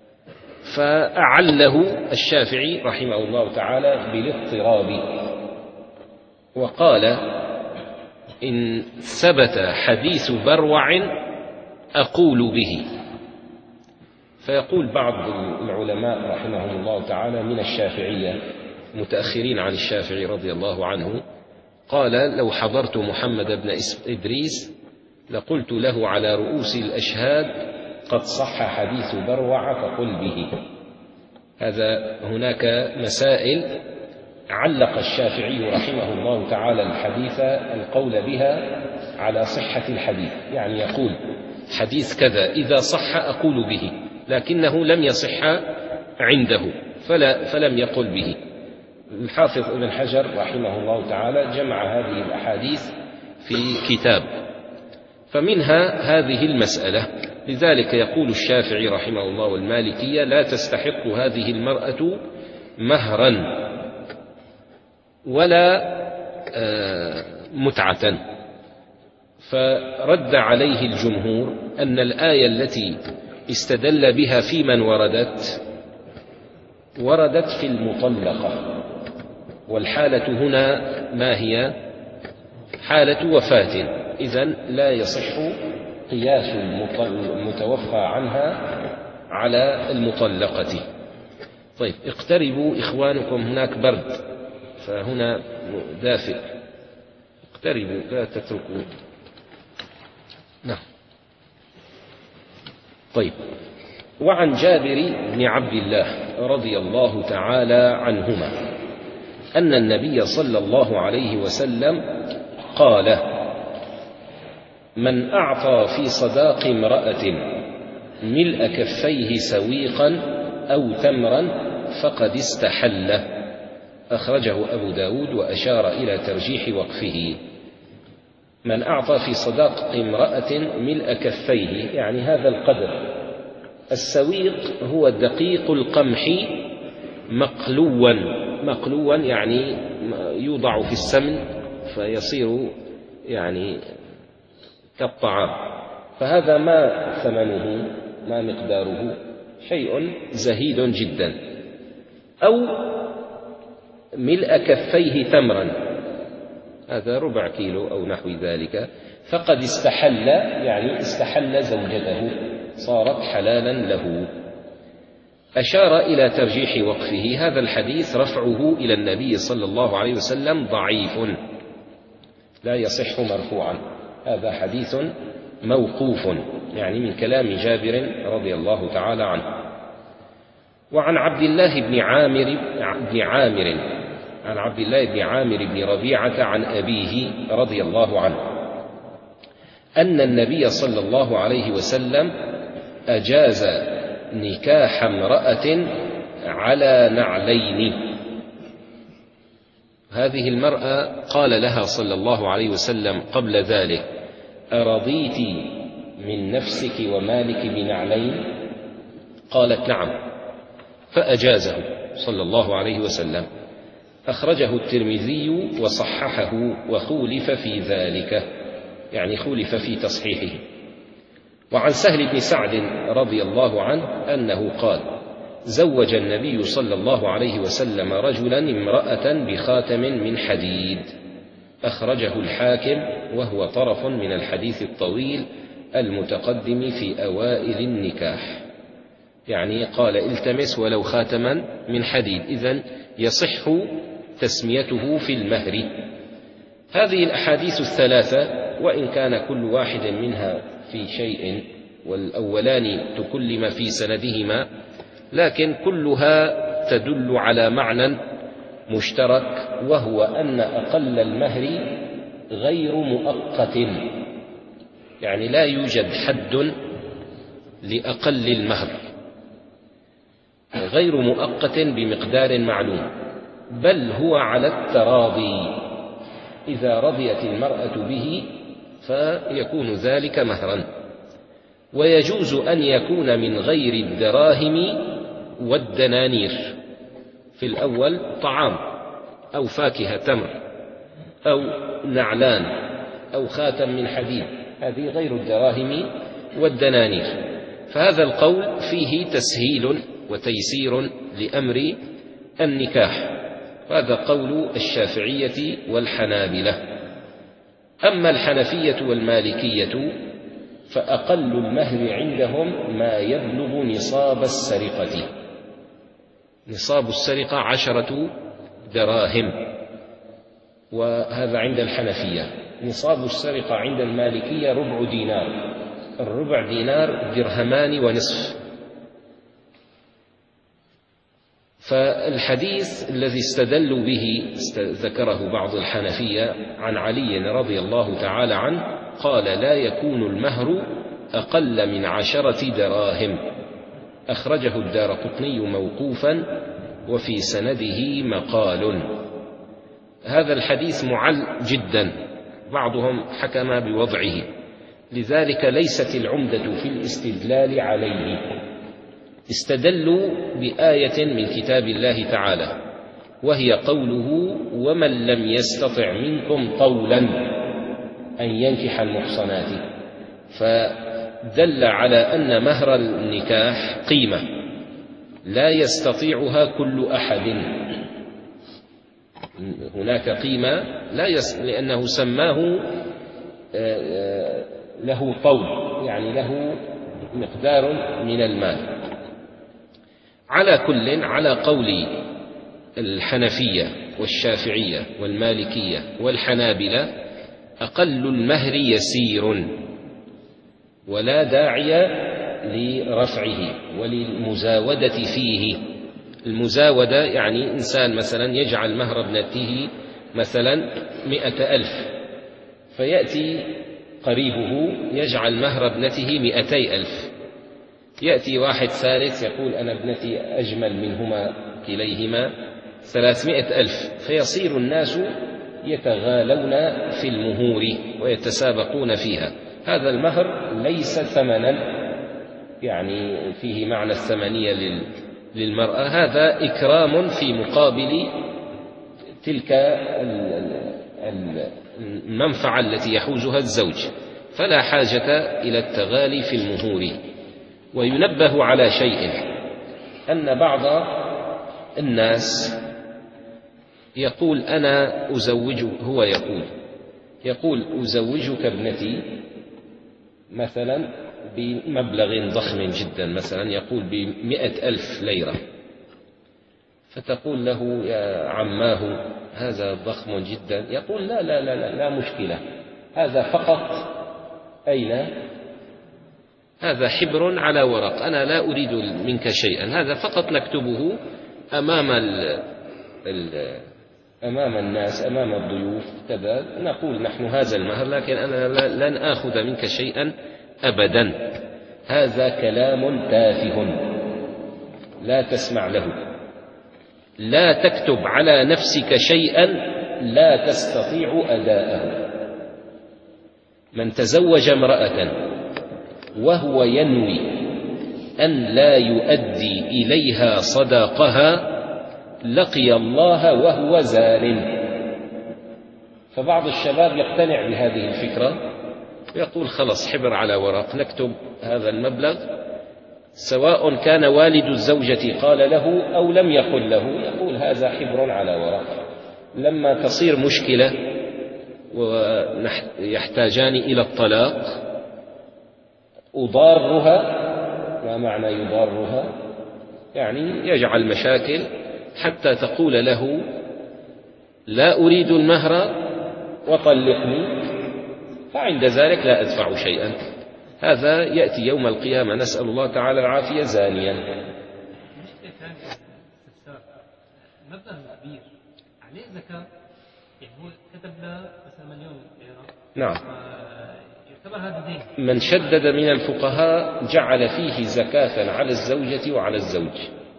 Speaker 1: فأعله الشافعي رحمه الله تعالى بالاضطراب، وقال: إن ثبت حديث بروع أقول به. فيقول بعض العلماء رحمهم الله تعالى من الشافعية متأخرين عن الشافعي رضي الله عنه، قال: لو حضرت محمد بن إدريس لقلت له على رؤوس الأشهاد قد صح حديث بروع فقل به. هذا هناك مسائل علق الشافعي رحمه الله تعالى الحديث القول بها على صحة الحديث، يعني يقول حديث كذا إذا صح أقول به، لكنه لم يصح عنده فلا فلم يقل به. الحافظ ابن حجر رحمه الله تعالى جمع هذه الأحاديث في كتاب، فمنها هذه المسألة. لذلك يقول الشافعي رحمه الله والمالكية: لا تستحق هذه المرأة مهرا ولا متعة. فرد عليه الجمهور أن الآية التي استدل بها في من وردت وردت في المطلقة، والحالة هنا ما هي؟ حالة وفاة، إذن لا يصح قياس المتوفى عنها على المطلقة. طيب، اقتربوا إخوانكم، هناك برد فهنا دافئ، اقتربوا لا تتركوا. نعم. طيب، وعن جابر بن عبد الله رضي الله تعالى عنهما أن النبي صلى الله عليه وسلم قال: من أعطى في صداق امرأة ملء كفيه سويقا أو تمرا فقد استحل. أخرجه أبو داود وأشار إلى ترجيح وقفه. من أعطى في صداق امرأة ملء كفيه يعني هذا القدر. السويق هو دقيق القمح مقلوا، مقلوا يعني يوضع في السمن فيصير يعني كالطعام، فهذا ما ثمنه ما مقداره، شيء زهيد جدا. أو ملء كفيه تمرا، هذا ربع كيلو أو نحو ذلك، فقد استحل يعني استحل زوجته، صارت حلالا له. أشار إلى ترجيح وقفه. هذا الحديث رفعه إلى النبي صلى الله عليه وسلم ضعيف، لا يصح مرفوعا، هذا حديث موقوف يعني من كلام جابر رضي الله تعالى عنه. وعن عبد الله بن عامر بن عامر عن عبد الله بن عامر بن ربيعة عن أبيه رضي الله عنه أن النبي صلى الله عليه وسلم أجاز نكاح امرأة على نعلين. هذه المرأة قال لها صلى الله عليه وسلم قبل ذلك: أرضيت من نفسك ومالك بنعلين؟ قالت: نعم، فأجازه صلى الله عليه وسلم. أخرجه الترمذي وصححه وخولف في ذلك، يعني خولف في تصحيحه. وعن سهل بن سعد رضي الله عنه أنه قال: زوج النبي صلى الله عليه وسلم رجلا امرأة بخاتم من حديد. أخرجه الحاكم وهو طرف من الحديث الطويل المتقدم في أوائل النكاح، يعني قال: التمس ولو خاتما من حديد، إذن يصح تسميته في المهر. هذه الأحاديث الثلاثة وإن كان كل واحد منها في شيء والأولان تكلم في سندهما، لكن كلها تدل على معنى مشترك، وهو أن أقل المهر غير مؤقت، يعني لا يوجد حد لأقل المهر، غير مؤقت بمقدار معلوم، بل هو على التراضي، إذا رضيت المرأة به فيكون ذلك مهرا. ويجوز أن يكون من غير الدراهم والدنانير، في الأول طعام أو فاكهة تمر أو نعلان أو خاتم من حديد، هذه غير الدراهم والدنانير. فهذا القول فيه تسهيل وتيسير لأمر النكاح، هذا قول الشافعية والحنابلة. أما الحنفية والمالكية فأقل المهر عندهم ما يبلغ نصاب السرقة. نصاب السرقة عشرة دراهم، وهذا عند الحنفية. نصاب السرقة عند المالكية ربع دينار، الربع دينار درهمان ونصف. فالحديث الذي استدلوا به ذكره بعض الحنفية عن علي رضي الله تعالى عنه قال: لا يكون المهر أقل من عشرة دراهم. أخرجه الدارقطني موقوفا وفي سنده مقال. هذا الحديث معل جدا، بعضهم حكم بوضعه، لذلك ليست العمدة في الاستدلال عليه. استدلوا بآية من كتاب الله تعالى وهي قوله: ومن لم يستطع منكم طولا أن ينكح المحصنات، فدل على أن مهر النكاح قيمة لا يستطيعها كل أحد، هناك قيمة لا يس... لأنه سماه له طول، يعني له مقدار من المال. على كل، على قول الحنفية والشافعية والمالكية والحنابلة أقل المهر يسير ولا داعي لرفعه وللمزاودة فيه، المزاودة يعني إنسان مثلا يجعل مهر ابنته مثلا مئة ألف، فيأتي قريبه يجعل مهر ابنته مئتي ألف، يأتي واحد ثالث يقول أنا ابنتي أجمل منهما كليهما ثلاثمائة ألف، فيصير الناس يتغالون في المهور ويتسابقون فيها. هذا المهر ليس ثمنا يعني فيه معنى الثمنية للمرأة، هذا إكرام في مقابل تلك المنفعة التي يحوزها الزوج، فلا حاجة إلى التغالي في المهور. وينبه على شيء، أن بعض الناس يقول أنا أزوج هو يقول يقول أزوجك ابنتي مثلا بمبلغ ضخم جدا، مثلا يقول بمئة ألف ليرة، فتقول له يا عماه هذا ضخم جدا، يقول لا لا لا لا, لا مشكلة، هذا فقط أين هذا حبر على ورق، أنا لا أريد منك شيئا، هذا فقط نكتبه أمام ال ال أمام الناس أمام الضيوف كذا، نقول نحن هذا المهر، لكن أنا لن آخذ منك شيئا أبدا. هذا كلام تافه لا تسمع له. لا تكتب على نفسك شيئا لا تستطيع أداءه. من تزوج امرأة وهو ينوي أن لا يؤدي إليها صداقها لقي الله وهو زان. فبعض الشباب يقتنع بهذه الفكرة ويقول خلص حبر على ورق، نكتب هذا المبلغ سواء كان والد الزوجة قال له أو لم يقل له، يقول هذا حبر على ورق. لما تصير مشكلة ويحتاجان إلى الطلاق أضارها، ما معنى يضارها؟ يعني يجعل مشاكل حتى تقول له لا أريد المهر وطلقني، فعند ذلك لا أدفع شيئا. هذا يأتي يوم القيامة نسأل الله تعالى العافية زانيا.
Speaker 2: مبلغ كبير عليه زكاة، يعني هو كتب له مثلا مليون ليرة،
Speaker 1: نعم،
Speaker 2: يعتبر هذا دين.
Speaker 1: من شدد من الفقهاء جعل فيه زكاة على الزوجة وعلى الزوج.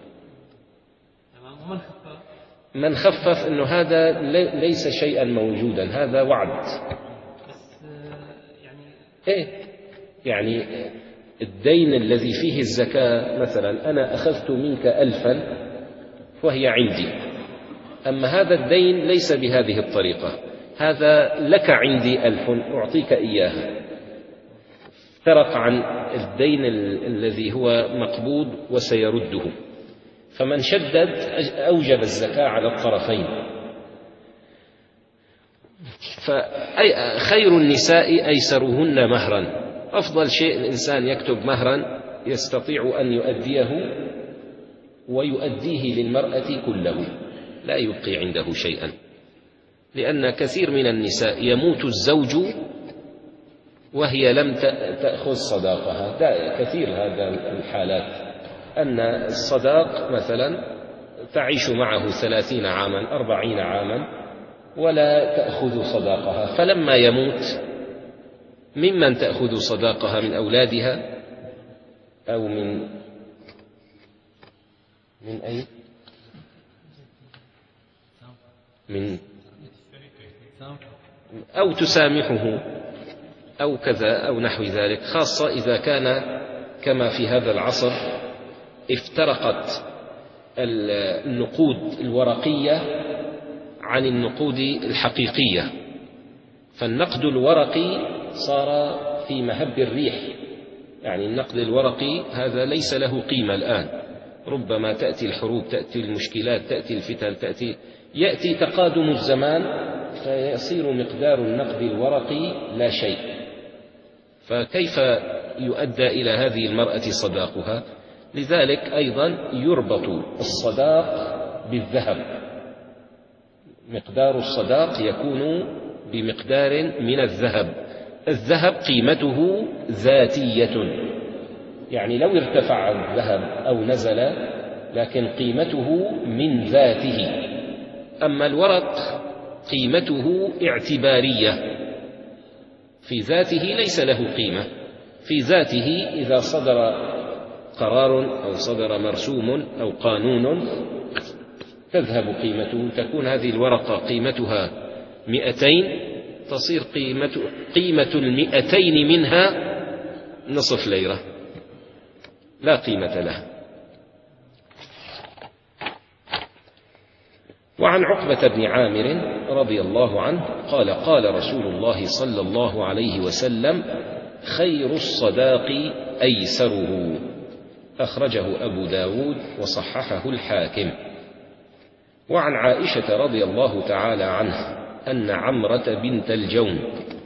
Speaker 2: ومن خفف
Speaker 1: من خفف أنه هذا ليس شيئا موجودا، هذا وعد.
Speaker 2: بس يعني
Speaker 1: إيه يعني الدين الذي فيه الزكاة، مثلا أنا أخذت منك ألفا وهي عندي، أما هذا الدين ليس بهذه الطريقة، هذا لك عندي ألف أعطيك إياها، فرق عن الدين الذي هو مقبوض وسيرده. فمن شدد أوجب الزكاة على الطرفين. فخير النساء أيسرهن مهرا، أفضل شيء الإنسان يكتب مهرا يستطيع أن يؤديه ويؤديه للمرأة كله، لا يبقي عنده شيئا. لأن كثير من النساء يموت الزوج وهي لم تأخذ صداقها، كثير هذا الحالات، أن الصداق مثلا تعيش معه ثلاثين عاما أربعين عاما ولا تأخذ صداقها، فلما يموت ممن تأخذ صداقها؟ من أولادها أو من من أي من أو تسامحه أو كذا أو نحو ذلك، خاصة إذا كان كما في هذا العصر افترقت النقود الورقية عن النقود الحقيقية، فالنقد الورقي صار في مهب الريح، يعني النقد الورقي هذا ليس له قيمة الآن، ربما تأتي الحروب، تأتي المشكلات، تأتي الفتن، تأتي يأتي تقادم الزمان فيصير مقدار النقد الورقي لا شيء. فكيف يؤدى إلى هذه المرأة صداقها؟ لذلك أيضا يربط الصداق بالذهب، مقدار الصداق يكون بمقدار من الذهب. الذهب قيمته ذاتية، يعني لو ارتفع الذهب أو نزل لكن قيمته من ذاته. أما الورق قيمته اعتبارية، في ذاته ليس له قيمة. في ذاته إذا صدر قرار أو صدر مرسوم أو قانون تذهب قيمته، تكون هذه الورقة قيمتها مئتين، تصير قيمة, قيمة المئتين منها نصف ليرة، لا قيمة لها. وعن عقبة بن عامر رضي الله عنه قال قال رسول الله صلى الله عليه وسلم: خير الصداق أيسره، أخرجه أبو داود وصححه الحاكم. وعن عائشة رضي الله تعالى عنها أن عمرة بنت الجون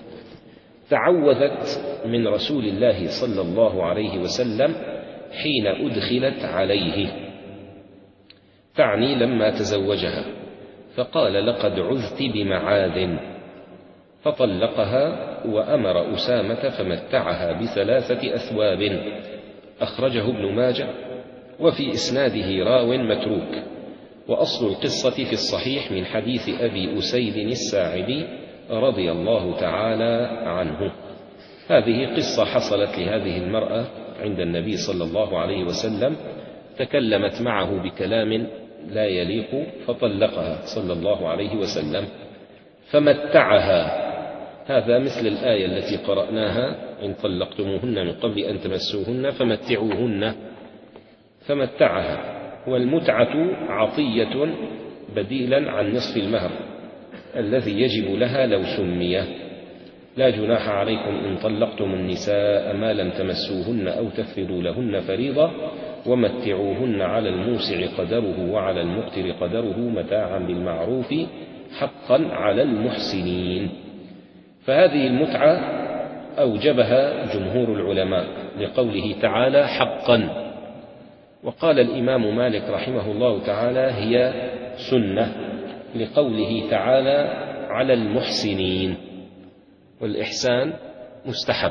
Speaker 1: تعوذت من رسول الله صلى الله عليه وسلم حين أدخلت عليه، تعني لما تزوجها، فقال: لقد عذت بمعاذ، فطلقها وأمر أسامة فمتعها بثلاثة أثواب، أخرجه ابن ماجه، وفي إسناده راو متروك. وأصل القصة في الصحيح من حديث أبي أسيد الساعدي رضي الله تعالى عنه. هذه قصة حصلت لهذه المرأة عند النبي صلى الله عليه وسلم، تكلمت معه بكلام لا يليق فطلقها صلى الله عليه وسلم فمتعها. هذا مثل الآية التي قرأناها: إن طلقتموهن من قبل أن تمسوهن فمتعوهن، فمتعها. والمتعة عطية بديلا عن نصف المهر الذي يجب لها لو سمي. لا جناح عليكم إن طلقتم النساء ما لم تمسوهن أو تفرضوا لهن فريضة ومتعوهن على الموسع قدره وعلى المقتر قدره متاعا بالمعروف حقا على المحسنين. فهذه المتعة أوجبها جمهور العلماء لقوله تعالى: حقا. وقال الإمام مالك رحمه الله تعالى: هي سنة، لقوله تعالى: على المحسنين، والإحسان مستحب.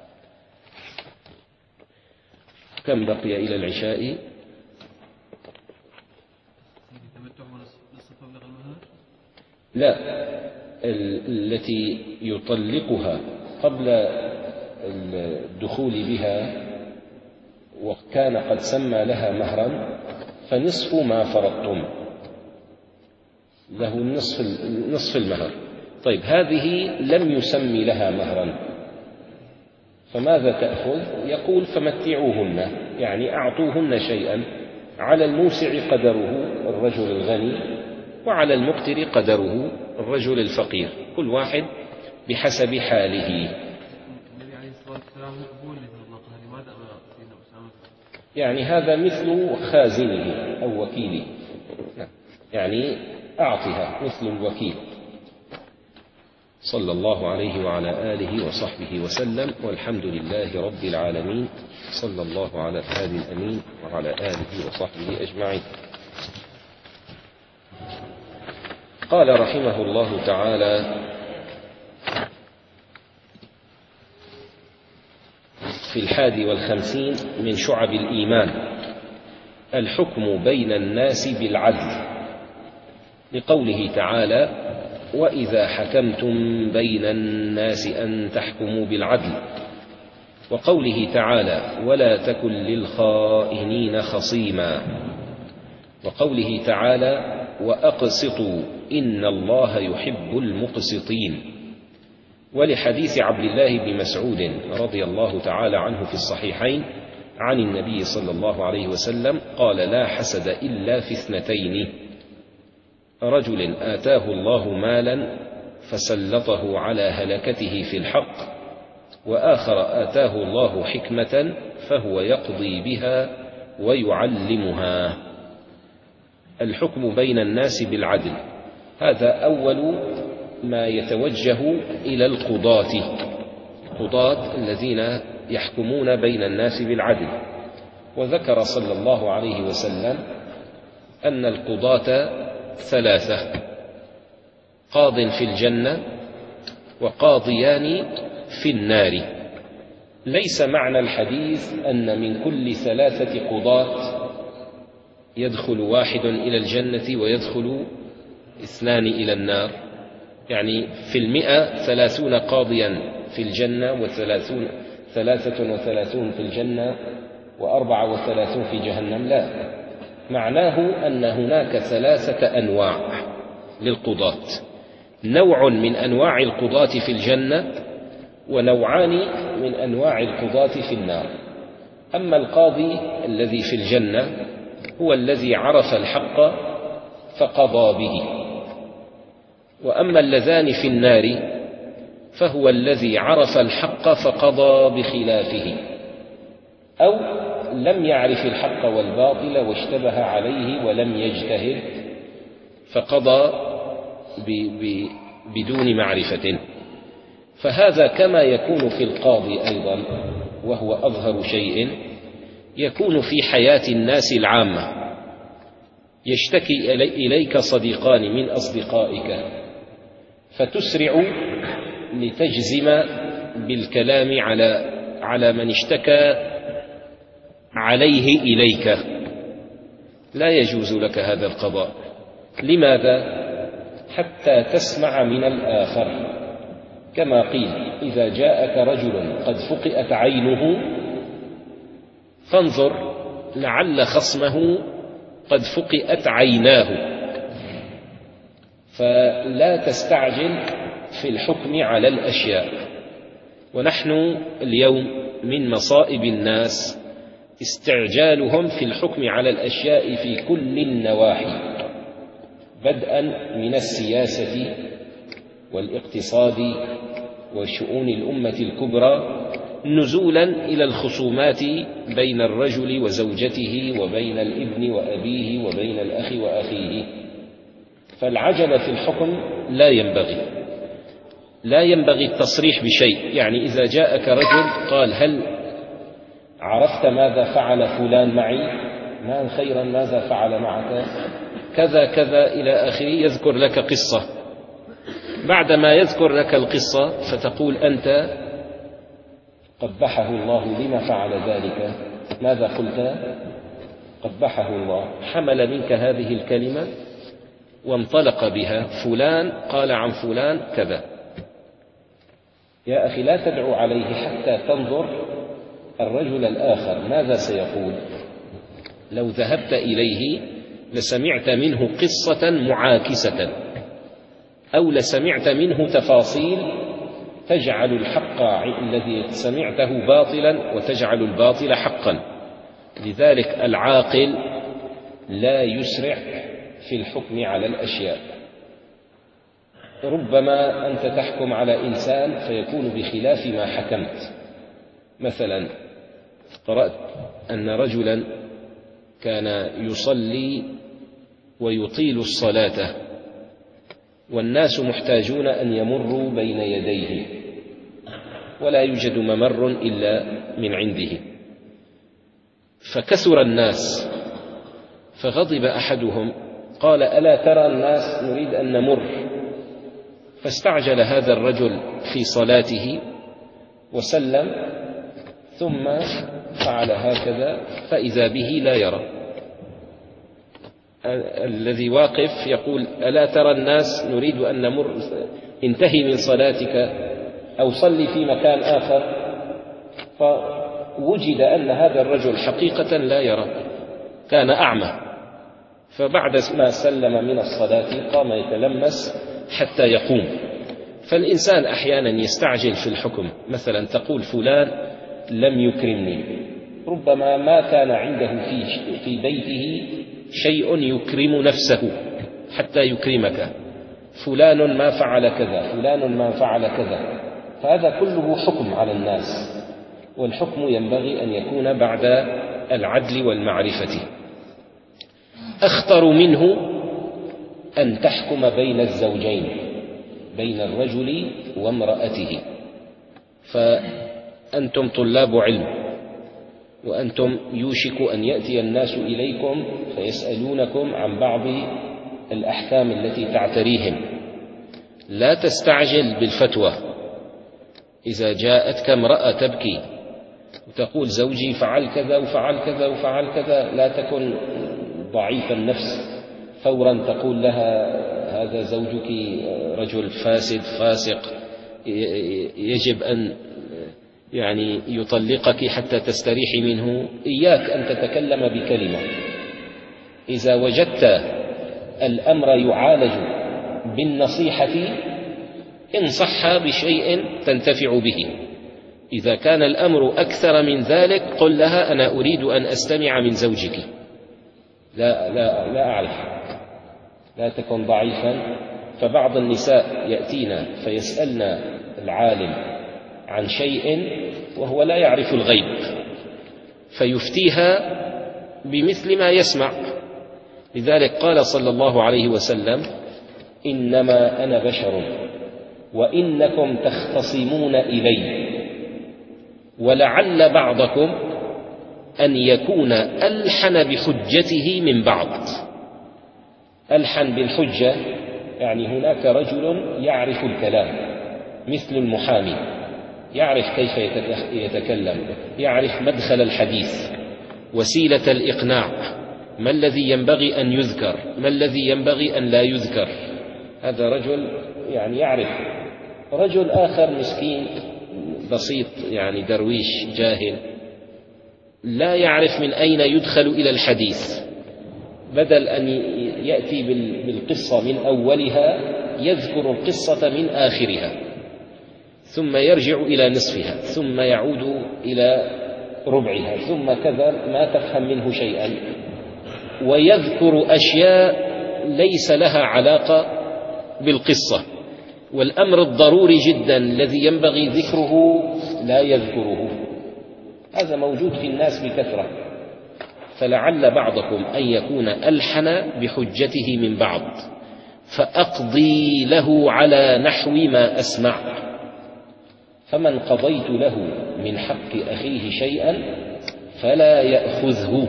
Speaker 1: كم بقي إلى العشاء؟ لا، التي يطلقها قبل الدخول بها وكان قد سمى لها مهرا فنصف ما فرضتم، له نصف نصف المهر. طيب، هذه لم يسمي لها مهرا، فماذا تأخذ؟ يقول: فمتعوهن، يعني أعطوهن شيئا. على الموسع قدره الرجل الغني، وعلى المقتر قدره الرجل الفقير، كل واحد بحسب حاله. يعني هذا مثل خازنه أو وكيله، يعني أعطها مثل الوكيل. صلى الله عليه وعلى آله وصحبه وسلم، والحمد لله رب العالمين. صلى الله على الهادي الأمين وعلى آله وصحبه أجمعين. قال رحمه الله تعالى: في الحادي والخمسين من شعب الإيمان: الحكم بين الناس بالعدل، لقوله تعالى: وإذا حكمتم بين الناس أن تحكموا بالعدل، وقوله تعالى: ولا تكن للخائنين خصيما، وقوله تعالى: وأقسطوا إن الله يحب المقسطين، ولحديث عبد الله بن مسعود رضي الله تعالى عنه في الصحيحين عن النبي صلى الله عليه وسلم قال: لا حسد إلا في اثنتين: رجل آتاه الله مالا فسلطه على هلكته في الحق، وآخر آتاه الله حكمة فهو يقضي بها ويعلمها. الحكم بين الناس بالعدل، هذا أول ما يتوجه إلى القضاة، القضاة الذين يحكمون بين الناس بالعدل. وذكر صلى الله عليه وسلم أن القضاة ثلاثة: قاض في الجنة، وقاضيان في النار. ليس معنى الحديث أن من كل ثلاثة قضاة يدخل واحد إلى الجنة ويدخل اثنان إلى النار، يعني في المئة ثلاثون قاضيا في الجنة وثلاثون ثلاثة وثلاثون في الجنة وأربعة وثلاثون في جهنم. لا، معناه أن هناك ثلاثة أنواع للقضاة، نوع من أنواع القضاة في الجنة ونوعان من أنواع القضاة في النار. أما القاضي الذي في الجنة هو الذي عرف الحق فقضى به، وأما اللذان في النار فهو الذي عرف الحق فقضى بخلافه، أو لم يعرف الحق والباطل واشتبه عليه ولم يجتهد فقضى ب ب بدون معرفة. فهذا كما يكون في القاضي أيضا، وهو أظهر شيء، يكون في حياة الناس العامة. يشتكي إليك صديقان من أصدقائك فتسرع لتجزم بالكلام على على من اشتكى عليه إليك، لا يجوز لك هذا القضاء. لماذا؟ حتى تسمع من الآخر، كما قيل: إذا جاءك رجل قد فقئت عينه فانظر لعل خصمه قد فقئت عيناه. فلا تستعجل في الحكم على الأشياء. ونحن اليوم من مصائب الناس استعجالهم في الحكم على الأشياء في كل النواحي، بدءا من السياسة والاقتصاد وشؤون الأمة الكبرى، نزولا إلى الخصومات بين الرجل وزوجته وبين الابن وأبيه وبين الأخ وأخيه. فالعجلة في الحكم لا ينبغي لا ينبغي التصريح بشيء. يعني إذا جاءك رجل قال: هل عرفت ماذا فعل فلان معي؟ ما خيرا ماذا فعل معك؟ كذا كذا إلى آخره، يذكر لك قصة. بعدما يذكر لك القصة فتقول أنت: قبحه الله لما فعل ذلك؟ ماذا قلت؟ قبحه الله. حمل منك هذه الكلمة وانطلق بها، فلان قال عن فلان كذا. يا أخي، لا تدعو عليه حتى تنظر الرجل الآخر ماذا سيقول. لو ذهبت إليه لسمعت منه قصة معاكسة، أو لسمعت منه تفاصيل تجعل الحق الذي سمعته باطلا وتجعل الباطل حقا. لذلك العاقل لا يسرع في الحكم على الأشياء. ربما أنت تحكم على إنسان فيكون بخلاف ما حكمت. مثلا قرأت أن رجلا كان يصلي ويطيل الصلاة، والناس محتاجون أن يمروا بين يديه ولا يوجد ممر إلا من عنده، فكثر الناس، فغضب أحدهم قال: ألا ترى الناس نريد أن نمر؟ فاستعجل هذا الرجل في صلاته وسلم، ثم فعل هكذا فإذا به لا يرى. الذي واقف يقول: ألا ترى الناس نريد أن نمر، انتهي من صلاتك أو صلي في مكان آخر. فوجد أن هذا الرجل حقيقة لا يرى، كان أعمى. فبعد ما سلم من الصلاة قام يتلمس حتى يقوم. فالإنسان أحيانا يستعجل في الحكم. مثلا تقول: فلان لم يكرمني، ربما ما كان عنده في في بيته شيء يكرم نفسه حتى يكرمك. فلان ما فعل كذا، فلان ما فعل كذا. فهذا كله حكم على الناس، والحكم ينبغي أن يكون بعد العدل والمعرفة. أخطر منه أن تحكم بين الزوجين، بين الرجل وامرأته. فأنتم طلاب علم، وأنتم يوشك أن يأتي الناس إليكم فيسألونكم عن بعض الأحكام التي تعتريهم. لا تستعجل بالفتوى. إذا جاءتك امرأة تبكي وتقول: زوجي فعل كذا وفعل كذا وفعل كذا، لا تكن ضعيف النفس فورا تقول لها هذا زوجك رجل فاسد فاسق يجب أن يعني يطلقك حتى تستريحي منه. إياك أن تتكلم بكلمة. إذا وجدت الأمر يعالج بالنصيحة انصحها بشيء تنتفع به. إذا كان الأمر أكثر من ذلك قل لها أنا أريد أن أستمع من زوجك. لا, لا, لا أعرف. لا تكن ضعيفا. فبعض النساء يأتينا فيسألنا العالم عن شيء وهو لا يعرف الغيب فيفتيها بمثل ما يسمع. لذلك قال صلى الله عليه وسلم إنما أنا بشر وإنكم تختصمون إلي ولعل بعضكم أن يكون ألحن بحجته من بعض. ألحن بالحجة يعني هناك رجل يعرف الكلام مثل المحامي يعرف كيف يتكلم يعرف مدخل الحديث وسيلة الإقناع ما الذي ينبغي أن يذكر ما الذي ينبغي أن لا يذكر. هذا رجل يعني يعرف. رجل آخر مسكين بسيط يعني درويش جاهل لا يعرف من أين يدخل إلى الحديث بدل أن يأتي بالقصة من أولها يذكر القصة من آخرها ثم يرجع إلى نصفها ثم يعود إلى ربعها ثم كذا ما تفهم منه شيئا ويذكر أشياء ليس لها علاقة بالقصة والأمر الضروري جدا الذي ينبغي ذكره لا يذكره. هذا موجود في الناس بكثرة. فلعل بعضكم أن يكون ألحن بحجته من بعض فأقضي له على نحو ما أسمع. فمن قضيت له من حق أخيه شيئا فلا يأخذه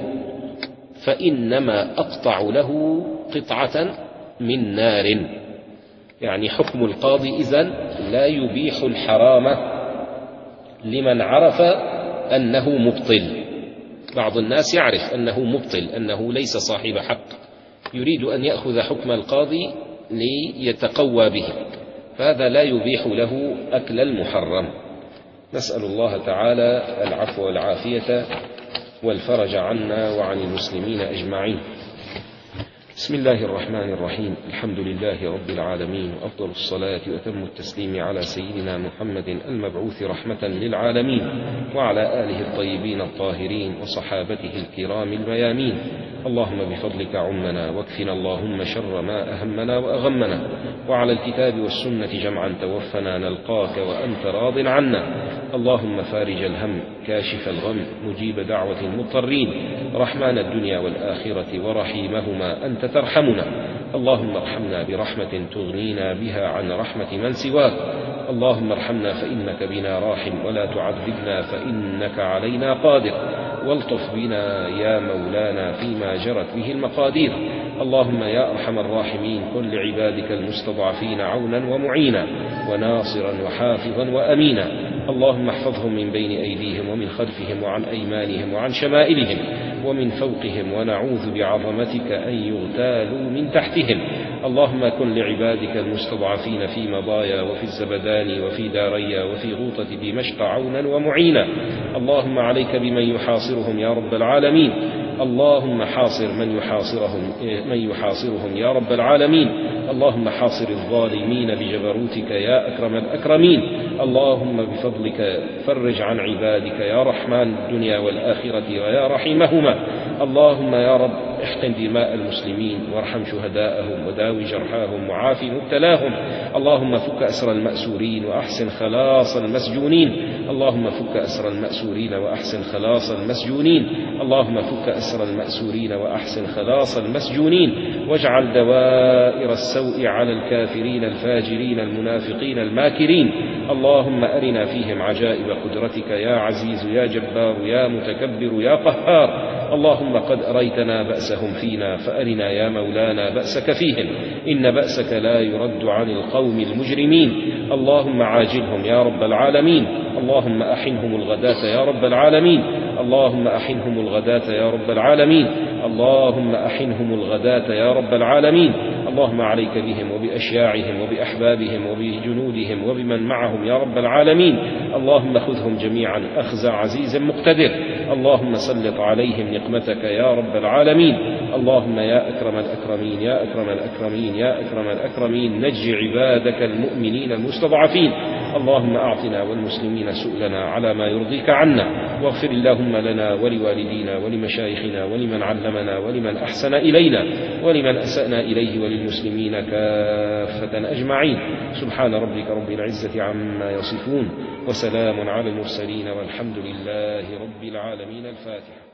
Speaker 1: فإنما أقطع له قطعة من نار. يعني حكم القاضي إذن لا يبيح الحرام لمن عرف أنه مبطل. بعض الناس يعرف أنه مبطل أنه ليس صاحب حق يريد أن يأخذ حكم القاضي ليتقوى به فهذا لا يبيح له أكل المحرم. نسأل الله تعالى العفو والعافية والفرج عنا وعن المسلمين أجمعين. بسم الله الرحمن الرحيم. الحمد لله رب العالمين وأفضل الصلاة وأتم التسليم على سيدنا محمد المبعوث رحمة للعالمين وعلى آله الطيبين الطاهرين وصحابته الكرام الميامين. اللهم بفضلك عمنا واكفنا اللهم شر ما أهمنا وأغمنا وعلى الكتاب والسنة جمعا توفنا نلقاك وأنت راض عنا. اللهم فارج الهم كاشف الغم مجيب دعوة المضطرين رحمن الدنيا والآخرة ورحيمهما أنت ترحمنا. اللهم ارحمنا برحمة تغنينا بها عن رحمة من سواك. اللهم ارحمنا فإنك بنا راحم ولا تعذبنا فإنك علينا قادر والطف بنا يا مولانا فيما جرت به المقادير. اللهم يا أرحم الراحمين كن لعبادك المستضعفين عونا ومعينا وناصرا وحافظا وأمينا. اللهم احفظهم من بين أيديهم ومن خلفهم وعن أيمانهم وعن شمائلهم ومن فوقهم ونعوذ بعظمتك أن يغتالوا من تحتهم. اللهم كن لعبادك المستضعفين في مضايا وفي الزبدان وفي داريا وفي غوطة دمشق عونا ومعينا. اللهم عليك بمن يحاصرهم يا رب العالمين. اللهم حاصر من يحاصرهم من يحاصرهم يا رب العالمين. اللهم حاصر الظالمين بجبروتك يا أكرم الأكرمين. اللهم بفضلك فرج عن عبادك يا رحمن الدنيا والآخرة ويا رحيمهما. اللهم يا رب احقن دماء المسلمين وارحم شهداءهم وداوي جرحاهم وعاف مبتلاهم. اللهم فك أسر المأسورين وأحسن خلاص المسجونين. اللهم فك أسر المأسورين وأحسن خلاص المسجونين. اللهم فك أسر المأسورين وأحسن خلاص المسجونين واجعل دوائر السوء على الكافرين الفاجرين المنافقين الماكرين. اللهم أرنا فيهم عجائب قدرتك يا عزيز يا جبار يا متكبر يا قهار. اللهم قد أريتنا بأسهم فينا فأرنا يا مولانا بأسك فيهم، إن بأسك لا يرد عن القوم المجرمين. اللهم عاجلهم يا رب العالمين، اللهم أحنهم الغداة يا رب العالمين، اللهم أحنهم الغداة يا رب العالمين، اللهم أحنهم الغداة يا رب العالمين. اللهم عليك بهم وبأشياعهم وبأحبابهم وبجنودهم وبمن معهم يا رب العالمين. اللهم خذهم جميعا أخذ عزيز مقتدر. اللهم سلط عليهم نقمتك يا رب العالمين. اللهم يا أكرم الأكرمين يا أكرم الأكرمين يا أكرم الأكرمين نج عبادك المؤمنين المستضعفين. اللهم أعطنا والمسلمين سؤلنا على ما يرضيك عنا، واغفر اللهم لنا ولوالدينا ولمشايخنا ولمن علمنا ولمن أحسن إلينا ولمن أسأنا إليه وللمسلمين كافة أجمعين. سبحان ربك رب العزة عما يصفون، وسلام على المرسلين، والحمد لله رب العالمين. الفاتحة.